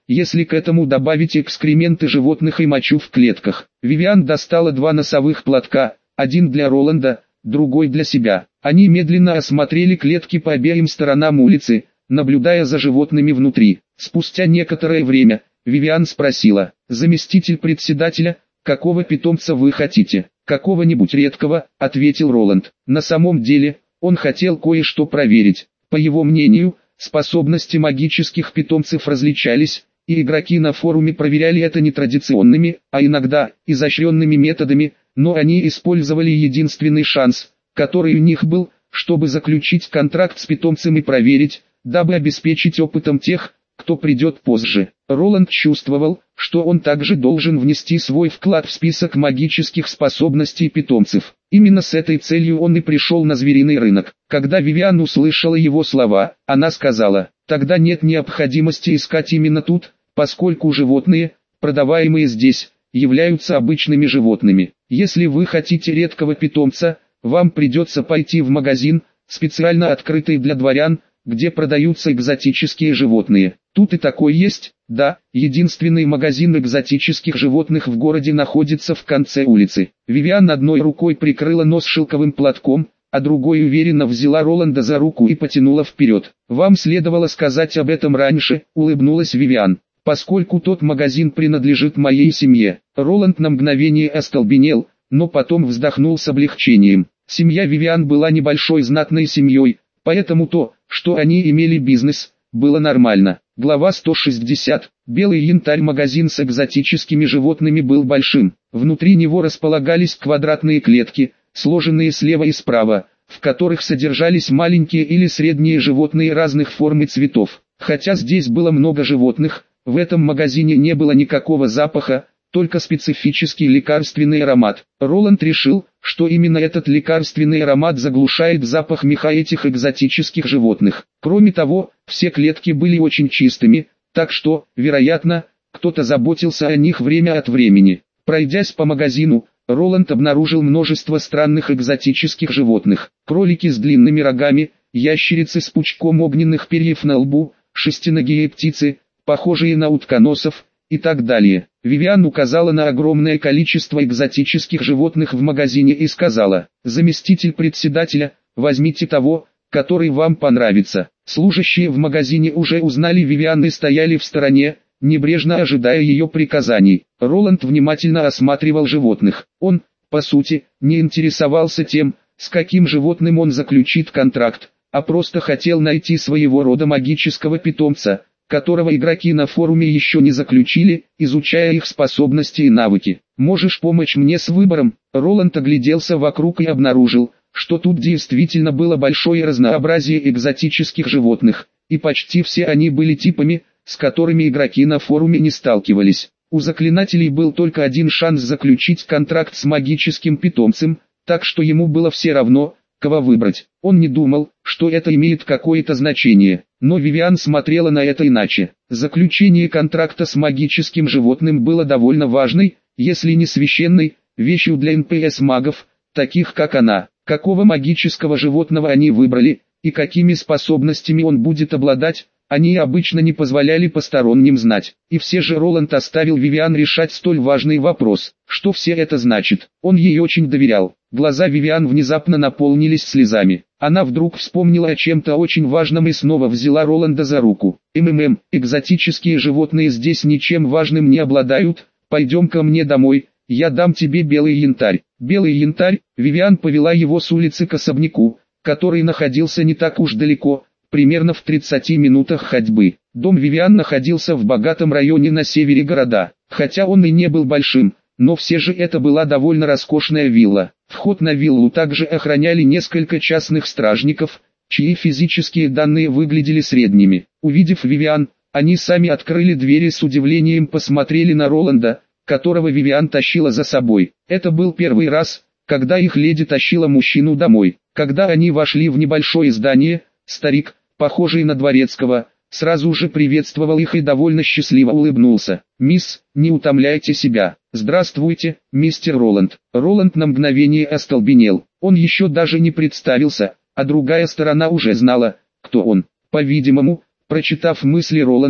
если к этому добавить экскременты животных и мочу в клетках. Вивиан достала два носовых платка, один для Роланда, другой для себя. Они медленно осмотрели клетки по обеим сторонам улицы, наблюдая за животными внутри. Спустя некоторое время, Вивиан спросила: «Заместитель председателя, какого питомца вы хотите?» «Какого-нибудь редкого», — ответил Роланд. На самом деле, он хотел кое-что проверить. По его мнению, способности магических питомцев различались, и игроки на форуме проверяли это не традиционными, а иногда изощренными методами, но они использовали единственный шанс, который у них был, чтобы заключить контракт с питомцем и проверить, дабы обеспечить опытом тех, кто придет позже. Роланд чувствовал, что он также должен внести свой вклад в список магических способностей питомцев. Именно с этой целью он и пришел на звериный рынок. Когда Вивиан услышала его слова, она сказала: «Тогда нет необходимости искать именно тут, поскольку животные, продаваемые здесь, являются обычными животными. Если вы хотите редкого питомца, вам придется пойти в магазин, специально открытый для дворян, где продаются экзотические животные. Тут и такой есть, да, единственный магазин экзотических животных в городе находится в конце улицы». Вивиан одной рукой прикрыла нос шелковым платком, а другой уверенно взяла Роланда за руку и потянула вперед. «Вам следовало сказать об этом раньше», — улыбнулась Вивиан, «поскольку тот магазин принадлежит моей семье». Роланд на мгновение остолбенел, но потом вздохнул с облегчением. Семья Вивиан была небольшой знатной семьей, поэтому то, что они имели бизнес, было нормально. Глава сто шестьдесят. Белый янтарь. Магазин с экзотическими животными был большим. Внутри него располагались квадратные клетки, сложенные слева и справа, в которых содержались маленькие или средние животные разных форм и цветов. Хотя здесь было много животных, в этом магазине не было никакого запаха, только специфический лекарственный аромат. Роланд решил, что именно этот лекарственный аромат заглушает запах меха этих экзотических животных. Кроме того, все клетки были очень чистыми, так что, вероятно, кто-то заботился о них время от времени. Пройдясь по магазину, Роланд обнаружил множество странных экзотических животных. Кролики с длинными рогами, ящерицы с пучком огненных перьев на лбу, шестиногие птицы, похожие на утконосов, и так далее. Вивиан указала на огромное количество экзотических животных в магазине и сказала: «Заместитель председателя, возьмите того, который вам понравится». Служащие в магазине уже узнали Вивиан и стояли в стороне, небрежно ожидая ее приказаний. Роланд внимательно осматривал животных. Он, по сути, не интересовался тем, с каким животным он заключит контракт, а просто хотел найти своего рода магического питомца, которого игроки на форуме еще не заключили, изучая их способности и навыки. «Можешь помочь мне с выбором?» Роланд огляделся вокруг и обнаружил, что тут действительно было большое разнообразие экзотических животных, и почти все они были типами, с которыми игроки на форуме не сталкивались. У заклинателей был только один шанс заключить контракт с магическим питомцем, так что ему было все равно, кого выбрать. Он не думал, что это имеет какое-то значение, но Вивиан смотрела на это иначе. Заключение контракта с магическим животным было довольно важной, если не священной, вещью для эн пи эс-магов, таких как она. Какого магического животного они выбрали, и какими способностями он будет обладать, они обычно не позволяли посторонним знать. И все же Роланд оставил Вивиан решать столь важный вопрос. Что все это значит? Он ей очень доверял. Глаза Вивиан внезапно наполнились слезами. Она вдруг вспомнила о чем-то очень важном и снова взяла Роланда за руку. «МММ, экзотические животные здесь ничем важным не обладают, пойдем ко мне домой, я дам тебе белый янтарь». Белый янтарь. Вивиан повела его с улицы к особняку, который находился не так уж далеко, примерно в тридцати минутах ходьбы. Дом Вивиан находился в богатом районе на севере города. Хотя он и не был большим, но все же это была довольно роскошная вилла. Вход на виллу также охраняли несколько частных стражников, чьи физические данные выглядели средними. Увидев Вивиан, они сами открыли двери и с удивлением посмотрели на Роланда, которого Вивиан тащила за собой. Это был первый раз, когда их леди тащила мужчину домой. Когда они вошли в небольшое здание, старик, похожий на дворецкого, сразу же приветствовал их и довольно счастливо улыбнулся. «Мисс, не утомляйте себя». «Здравствуйте, мистер Роланд». Роланд на мгновение остолбенел. Он еще даже не представился, а другая сторона уже знала, кто он. По-видимому, прочитав мысли Роланда,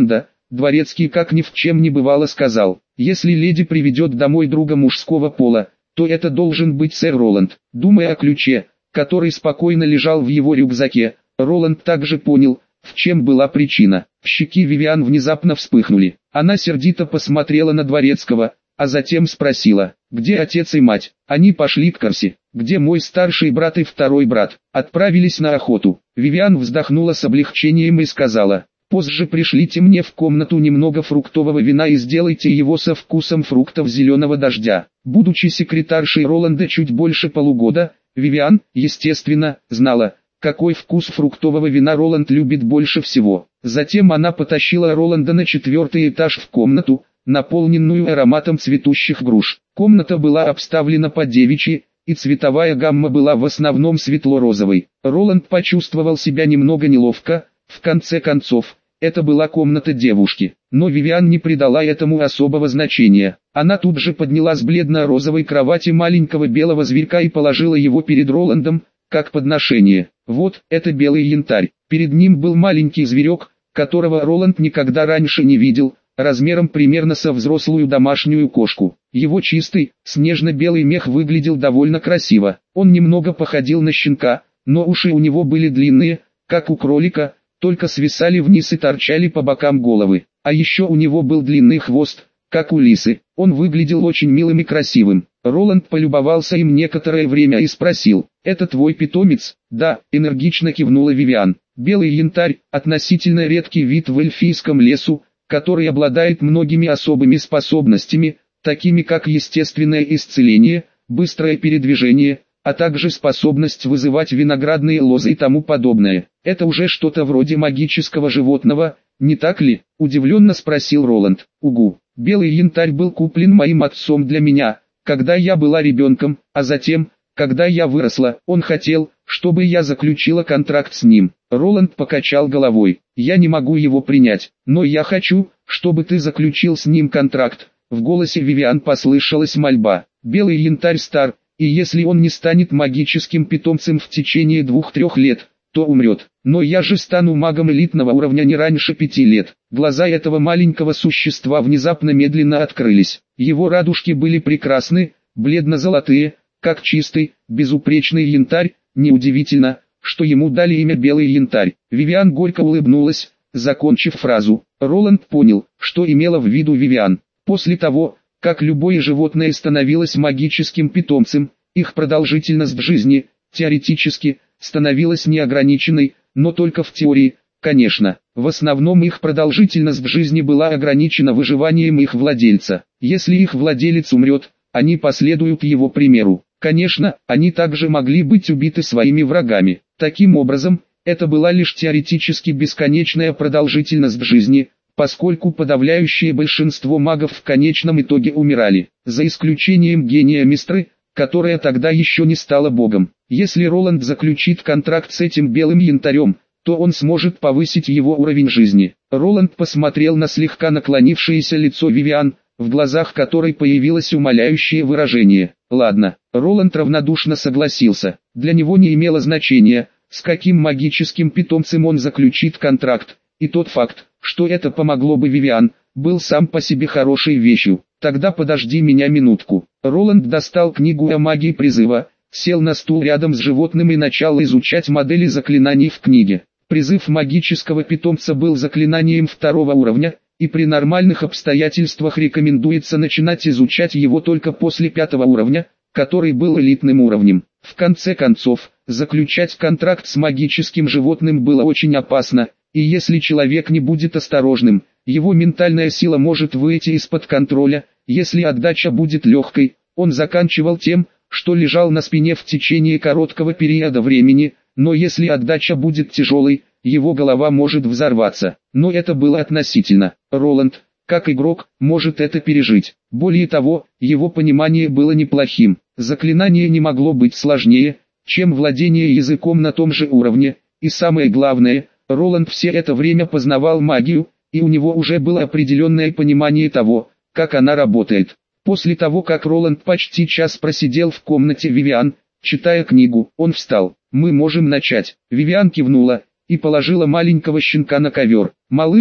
Дворецкий, как ни в чем не бывало, сказал: «Если леди приведет домой друга мужского пола, то это должен быть сэр Роланд». Думая о ключе, который спокойно лежал в его рюкзаке, Роланд также понял, в чем была причина. Щеки Вивиан внезапно вспыхнули. Она сердито посмотрела на Дворецкого, а затем спросила: «Где отец и мать?» «Они пошли к Корси». «Где мой старший брат и второй брат?» «Отправились на охоту». Вивиан вздохнула с облегчением и сказала: «Позже пришлите мне в комнату немного фруктового вина и сделайте его со вкусом фруктов зеленого дождя». Будучи секретаршей Роланда чуть больше полугода, Вивиан, естественно, знала, какой вкус фруктового вина Роланд любит больше всего. Затем она потащила Роланда на четвертый этаж в комнату, наполненную ароматом цветущих груш. Комната была обставлена по-девичьи, и цветовая гамма была в основном светло-розовой. Роланд почувствовал себя немного неловко, в конце концов, это была комната девушки. Но Вивиан не придала этому особого значения. Она тут же подняла с бледно-розовой кровати маленького белого зверька и положила его перед Роландом, как подношение. Вот, это белый янтарь. Перед ним был маленький зверек, которого Роланд никогда раньше не видел, размером примерно со взрослую домашнюю кошку. Его чистый, снежно-белый мех выглядел довольно красиво. Он немного походил на щенка, но уши у него были длинные, как у кролика, только свисали вниз и торчали по бокам головы. А еще у него был длинный хвост, как у лисы. Он выглядел очень милым и красивым. Роланд полюбовался им некоторое время и спросил: «Это твой питомец?» «Да», энергично кивнула Вивиан. Белый янтарь – относительно редкий вид в эльфийском лесу, который обладает многими особыми способностями, такими как естественное исцеление, быстрое передвижение, а также способность вызывать виноградные лозы и тому подобное. «Это уже что-то вроде магического животного, не так ли?» – удивленно спросил Роланд. «Угу. Белый янтарь был куплен моим отцом для меня, когда я была ребенком, а затем, когда я выросла, он хотел, чтобы я заключила контракт с ним». Роланд покачал головой. «Я не могу его принять, но я хочу, чтобы ты заключил с ним контракт». В голосе Вивиан послышалась мольба. «Белый янтарь стар, и если он не станет магическим питомцем в течение двух-трех лет, то умрет. Но я же стану магом элитного уровня не раньше пяти лет». Глаза этого маленького существа внезапно медленно открылись. Его радужки были прекрасны, бледно-золотые, как чистый, безупречный янтарь. Неудивительно, что ему дали имя Белый янтарь. Вивиан горько улыбнулась, закончив фразу. Роланд понял, что имела в виду Вивиан. После того, как любое животное становилось магическим питомцем, их продолжительность жизни, теоретически, становилась неограниченной, но только в теории, конечно. В основном их продолжительность жизни была ограничена выживанием их владельца. Если их владелец умрет, они последуют его примеру. Конечно, они также могли быть убиты своими врагами. Таким образом, это была лишь теоретически бесконечная продолжительность жизни, поскольку подавляющее большинство магов в конечном итоге умирали, за исключением гения Мистры, которая тогда еще не стала богом. Если Роланд заключит контракт с этим белым янтарем, то он сможет повысить его уровень жизни. Роланд посмотрел на слегка наклонившееся лицо Вивиан, в глазах которой появилось умоляющее выражение. Ладно, Роланд равнодушно согласился. Для него не имело значения, с каким магическим питомцем он заключит контракт, и тот факт, что это помогло бы Вивиан, был сам по себе хорошей вещью. «Тогда подожди меня минутку». Роланд достал книгу о магии призыва, сел на стул рядом с животным и начал изучать модели заклинаний в книге. Призыв магического питомца был заклинанием второго уровня, и при нормальных обстоятельствах рекомендуется начинать изучать его только после пятого уровня, который был элитным уровнем. В конце концов, заключать контракт с магическим животным было очень опасно, и если человек не будет осторожным, его ментальная сила может выйти из-под контроля. Если отдача будет легкой, он заканчивал тем, что лежал на спине в течение короткого периода времени, но если отдача будет тяжелой, его голова может взорваться. Но это было относительно. Роланд, как игрок, может это пережить. Более того, его понимание было неплохим. Заклинание не могло быть сложнее, чем владение языком на том же уровне, и самое главное, Роланд все это время познавал магию, и у него уже было определенное понимание того, как она работает. После того, как Роланд почти час просидел в комнате Вивиан, читая книгу, он встал. «Мы можем начать». Вивиан кивнула и положила маленького щенка на ковер. Малыш,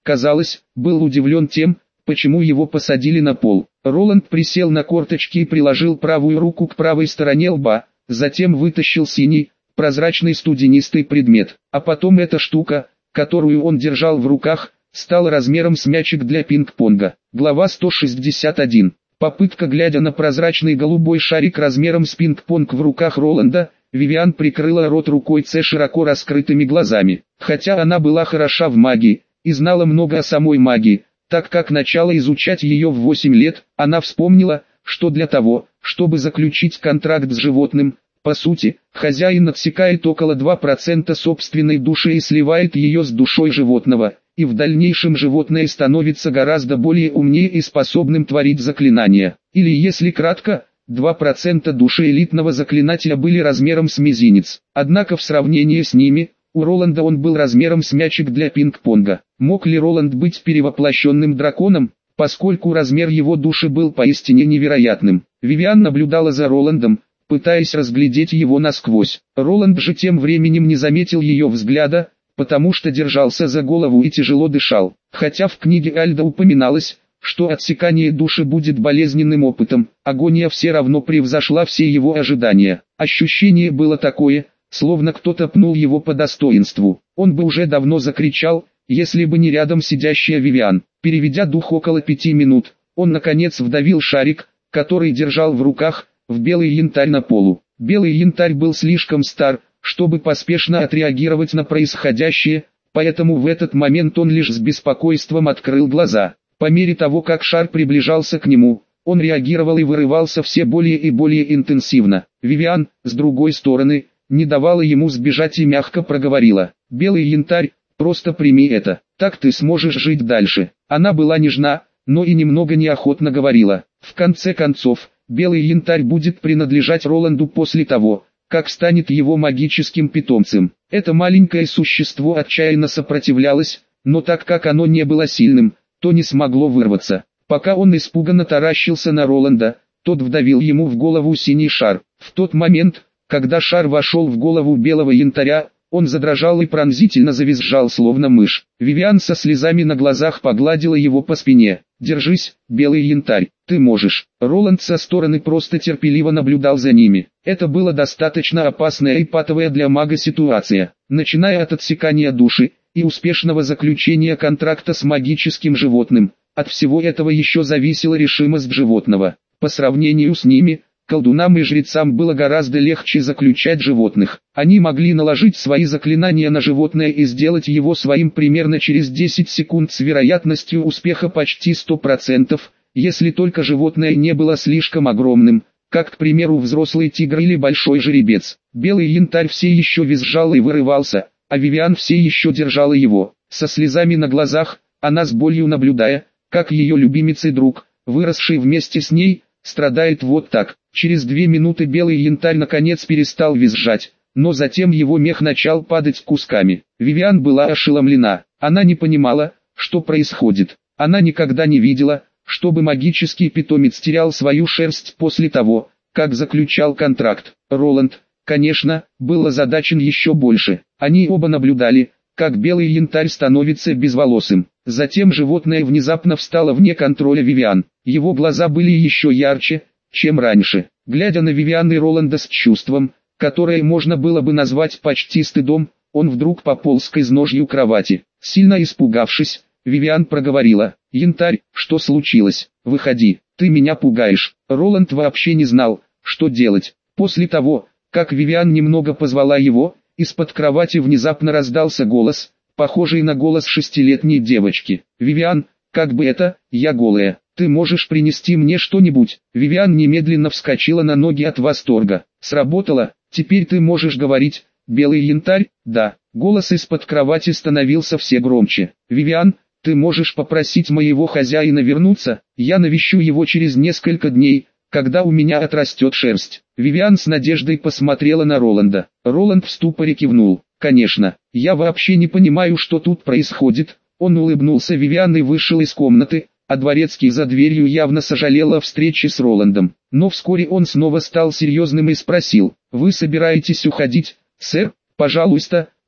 казалось, был удивлен тем, почему его посадили на пол. Роланд присел на корточки и приложил правую руку к правой стороне лба, затем вытащил синий, прозрачный студенистый предмет. А потом эта штука, которую он держал в руках, стала размером с мячик для пинг-понга. Глава сто шестьдесят один. Попытка. Глядя на прозрачный голубой шарик размером с пинг-понг в руках Роланда, Вивиан прикрыла рот рукой с широко раскрытыми глазами. Хотя она была хороша в магии и знала много о самой магии, так как начала изучать ее в восемь лет, она вспомнила, что для того, чтобы заключить контракт с животным, по сути, хозяин отсекает около двух процентов собственной души и сливает ее с душой животного, и в дальнейшем животное становится гораздо более умнее и способным творить заклинания. Или если кратко, два процента души элитного заклинателя были размером с мизинец. Однако в сравнении с ними, у Роланда он был размером с мячик для пинг-понга. Мог ли Роланд быть перевоплощенным драконом, поскольку размер его души был поистине невероятным? Вивиан наблюдала за Роландом, пытаясь разглядеть его насквозь. Роланд же тем временем не заметил ее взгляда, потому что держался за голову и тяжело дышал. Хотя в книге Альда упоминалось, что отсекание души будет болезненным опытом, агония все равно превзошла все его ожидания. Ощущение было такое, словно кто-то пнул его по достоинству. Он бы уже давно закричал, если бы не рядом сидящая Вивиан. Переведя дух около пяти минут, он наконец вдавил шарик, который держал в руках, в белый янтарь на полу. Белый янтарь был слишком стар, чтобы поспешно отреагировать на происходящее, поэтому в этот момент он лишь с беспокойством открыл глаза. По мере того, как шар приближался к нему, он реагировал и вырывался все более и более интенсивно. Вивиан, с другой стороны, не давала ему сбежать и мягко проговорила: «Белый янтарь, просто прими это, так ты сможешь жить дальше». Она была нежна, но и немного неохотно говорила: «В конце концов, белый янтарь будет принадлежать Роланду после того, как станет его магическим питомцем». Это маленькое существо отчаянно сопротивлялось, но так как оно не было сильным, то не смогло вырваться. Пока он испуганно таращился на Роланда, тот вдавил ему в голову синий шар. В тот момент, когда шар вошел в голову белого янтаря, он задрожал и пронзительно завизжал, словно мышь. Вивиан со слезами на глазах погладила его по спине. «Держись, белый янтарь, ты можешь». Роланд со стороны просто терпеливо наблюдал за ними. Это было достаточно опасная и патовая для мага ситуация. Начиная от отсекания души и успешного заключения контракта с магическим животным, от всего этого еще зависела решимость животного. По сравнению с ними, колдунам и жрецам было гораздо легче заключать животных. Они могли наложить свои заклинания на животное и сделать его своим примерно через десять секунд с вероятностью успеха почти сто процентов, если только животное не было слишком огромным, как, к примеру, взрослый тигр или большой жеребец. Белый янтарь все еще визжал и вырывался, а Вивиан все еще держала его. Со слезами на глазах, она с болью наблюдая, как ее любимец и друг, выросший вместе с ней, страдает вот так. Через две минуты белый янтарь наконец перестал визжать, но затем его мех начал падать кусками. Вивиан была ошеломлена. Она не понимала, что происходит. Она никогда не видела, чтобы магический питомец терял свою шерсть после того, как заключал контракт. Роланд, конечно, был озадачен еще больше. Они оба наблюдали, как белый янтарь становится безволосым. Затем животное внезапно встало вне контроля Вивиан. Его глаза были еще ярче, чем раньше. Глядя на Вивиан и Роланда с чувством, которое можно было бы назвать почти стыдом, он вдруг пополз к изножью кровати. Сильно испугавшись, Вивиан проговорила: «Янтарь, что случилось? Выходи, ты меня пугаешь». Роланд вообще не знал, что делать. После того, как Вивиан немного позвала его, из-под кровати внезапно раздался голос, похожий на голос шестилетней девочки. «Вивиан, как бы это, я голая. Ты можешь принести мне что-нибудь?» Вивиан немедленно вскочила на ноги от восторга. «Сработало, теперь ты можешь говорить, белый янтарь?» «Да». Голос из-под кровати становился все громче. «Вивиан, ты можешь попросить моего хозяина вернуться? Я навещу его через несколько дней, когда у меня отрастет шерсть». Вивиан с надеждой посмотрела на Роланда. Роланд в ступоре кивнул. «Конечно, я вообще не понимаю, что тут происходит». Он улыбнулся Вивиан и вышел из комнаты, а дворецкий за дверью явно сожалел о встрече с Роландом. Но вскоре он снова стал серьезным и спросил: «Вы собираетесь уходить, сэр?» «Пожалуйста,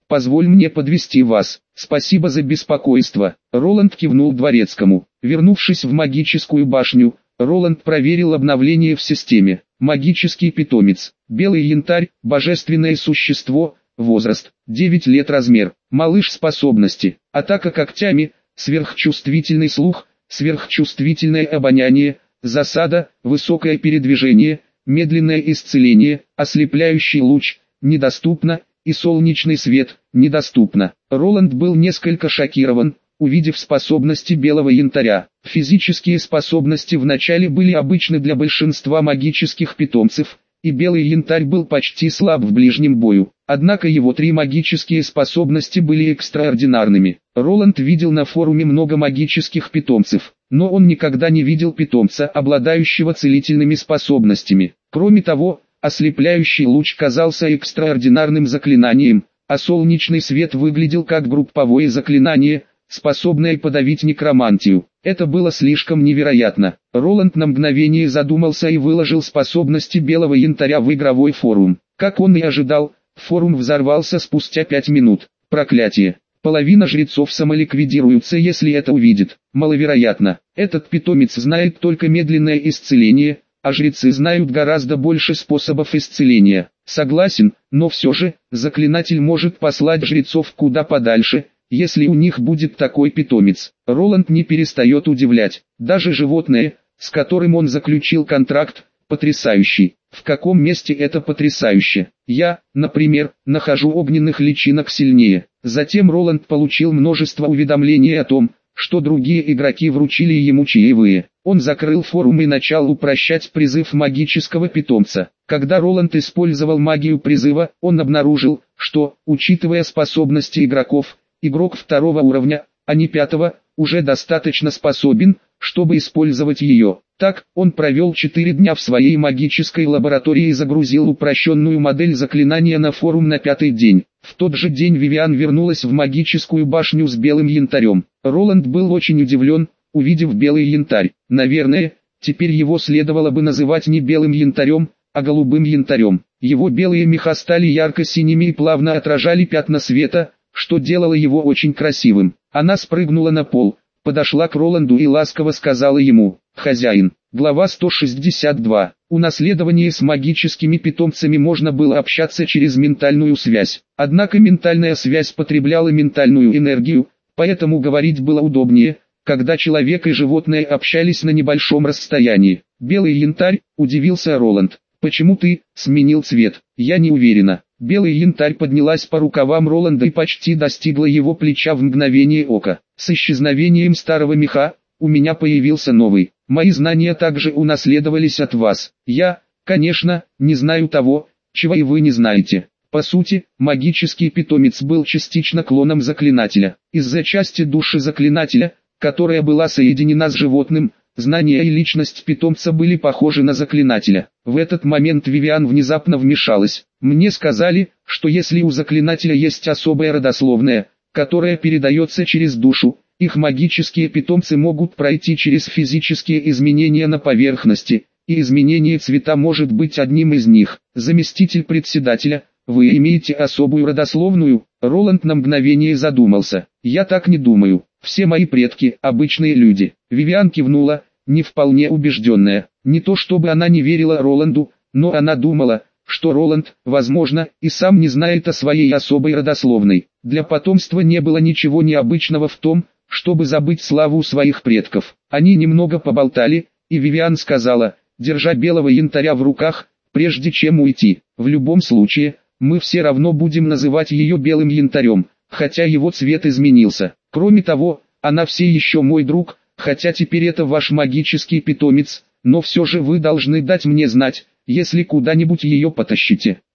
позволь мне подвести вас. Спасибо за беспокойство. Роланд кивнул дворецкому. Вернувшись в магическую башню, Роланд проверил обновление в системе. Магический питомец. Белый янтарь, божественное существо, возраст, девять лет размер. Малыш способности. Атака когтями, сверхчувствительный слух, сверхчувствительное обоняние, засада, высокое передвижение, медленное исцеление, ослепляющий луч, недоступно, и солнечный свет, недоступно. Роланд был несколько шокирован, увидев способности белого янтаря. Физические способности вначале были обычны для большинства магических питомцев, и белый янтарь был почти слаб в ближнем бою. Однако его три магические способности были экстраординарными. Роланд видел на форуме много магических питомцев, но он никогда не видел питомца, обладающего целительными способностями. Кроме того, ослепляющий луч казался экстраординарным заклинанием, а солнечный свет выглядел как групповое заклинание, способное подавить некромантию. Это было слишком невероятно. Роланд на мгновение задумался и выложил способности белого янтаря в игровой форум. Как он и ожидал, форум взорвался спустя пять минут. Проклятие. Половина жрецов самоликвидируются, если это увидит. Маловероятно. Этот питомец знает только медленное исцеление, а жрецы знают гораздо больше способов исцеления. Согласен, но все же, заклинатель может послать жрецов куда подальше, если у них будет такой питомец. Роланд не перестает удивлять. Даже животное, с которым он заключил контракт, потрясающий. В каком месте это потрясающе? Я, например, нахожу огненных личинок сильнее. Затем Роланд получил множество уведомлений о том, что другие игроки вручили ему чаевые. Он закрыл форум и начал упрощать призыв магического питомца. Когда Роланд использовал магию призыва, он обнаружил, что, учитывая способности игроков, игрок второго уровня, а не пятого, уже достаточно способен, чтобы использовать ее. Так, он провел четыре дня в своей магической лаборатории и загрузил упрощенную модель заклинания на форум на пятый день. В тот же день Вивиан вернулась в магическую башню с белым янтарем. Роланд был очень удивлен, увидев белый янтарь. Наверное, теперь его следовало бы называть не белым янтарем, а голубым янтарем. Его белые меха стали ярко-синими и плавно отражали пятна света, что делало его очень красивым. Она спрыгнула на пол, подошла к Роланду и ласково сказала ему: «Хозяин». Глава сто шестьдесят два. Унаследование с магическими питомцами можно было общаться через ментальную связь. Однако ментальная связь потребляла ментальную энергию, поэтому говорить было удобнее, когда человек и животное общались на небольшом расстоянии. «Белый янтарь», — удивился Роланд. «Почему ты сменил цвет?» «Я не уверена». Белый янтарь поднялась по рукавам Роланда и почти достигла его плеча в мгновение ока. «С исчезновением старого меха, у меня появился новый. Мои знания также унаследовались от вас. Я, конечно, не знаю того, чего и вы не знаете». По сути, магический питомец был частично клоном заклинателя. Из-за части души заклинателя, которая была соединена с животным, знания и личность питомца были похожи на заклинателя. В этот момент Вивиан внезапно вмешалась. «Мне сказали, что если у заклинателя есть особая родословная, которая передается через душу, их магические питомцы могут пройти через физические изменения на поверхности, и изменение цвета может быть одним из них». Заместитель председателя: «Вы имеете особую родословную?» Роланд на мгновение задумался. «Я так не думаю. Все мои предки – обычные люди». Вивиан кивнула, не вполне убежденная. Не то чтобы она не верила Роланду, но она думала, что Роланд, возможно, и сам не знает о своей особой родословной. Для потомства не было ничего необычного в том, чтобы забыть славу своих предков. Они немного поболтали, и Вивиан сказала, держа белого янтаря в руках, прежде чем уйти: «В любом случае, мы все равно будем называть ее белым янтарем, хотя его цвет изменился. Кроме того, она все еще мой друг, хотя теперь это ваш магический питомец, но все же вы должны дать мне знать, если куда-нибудь ее потащите».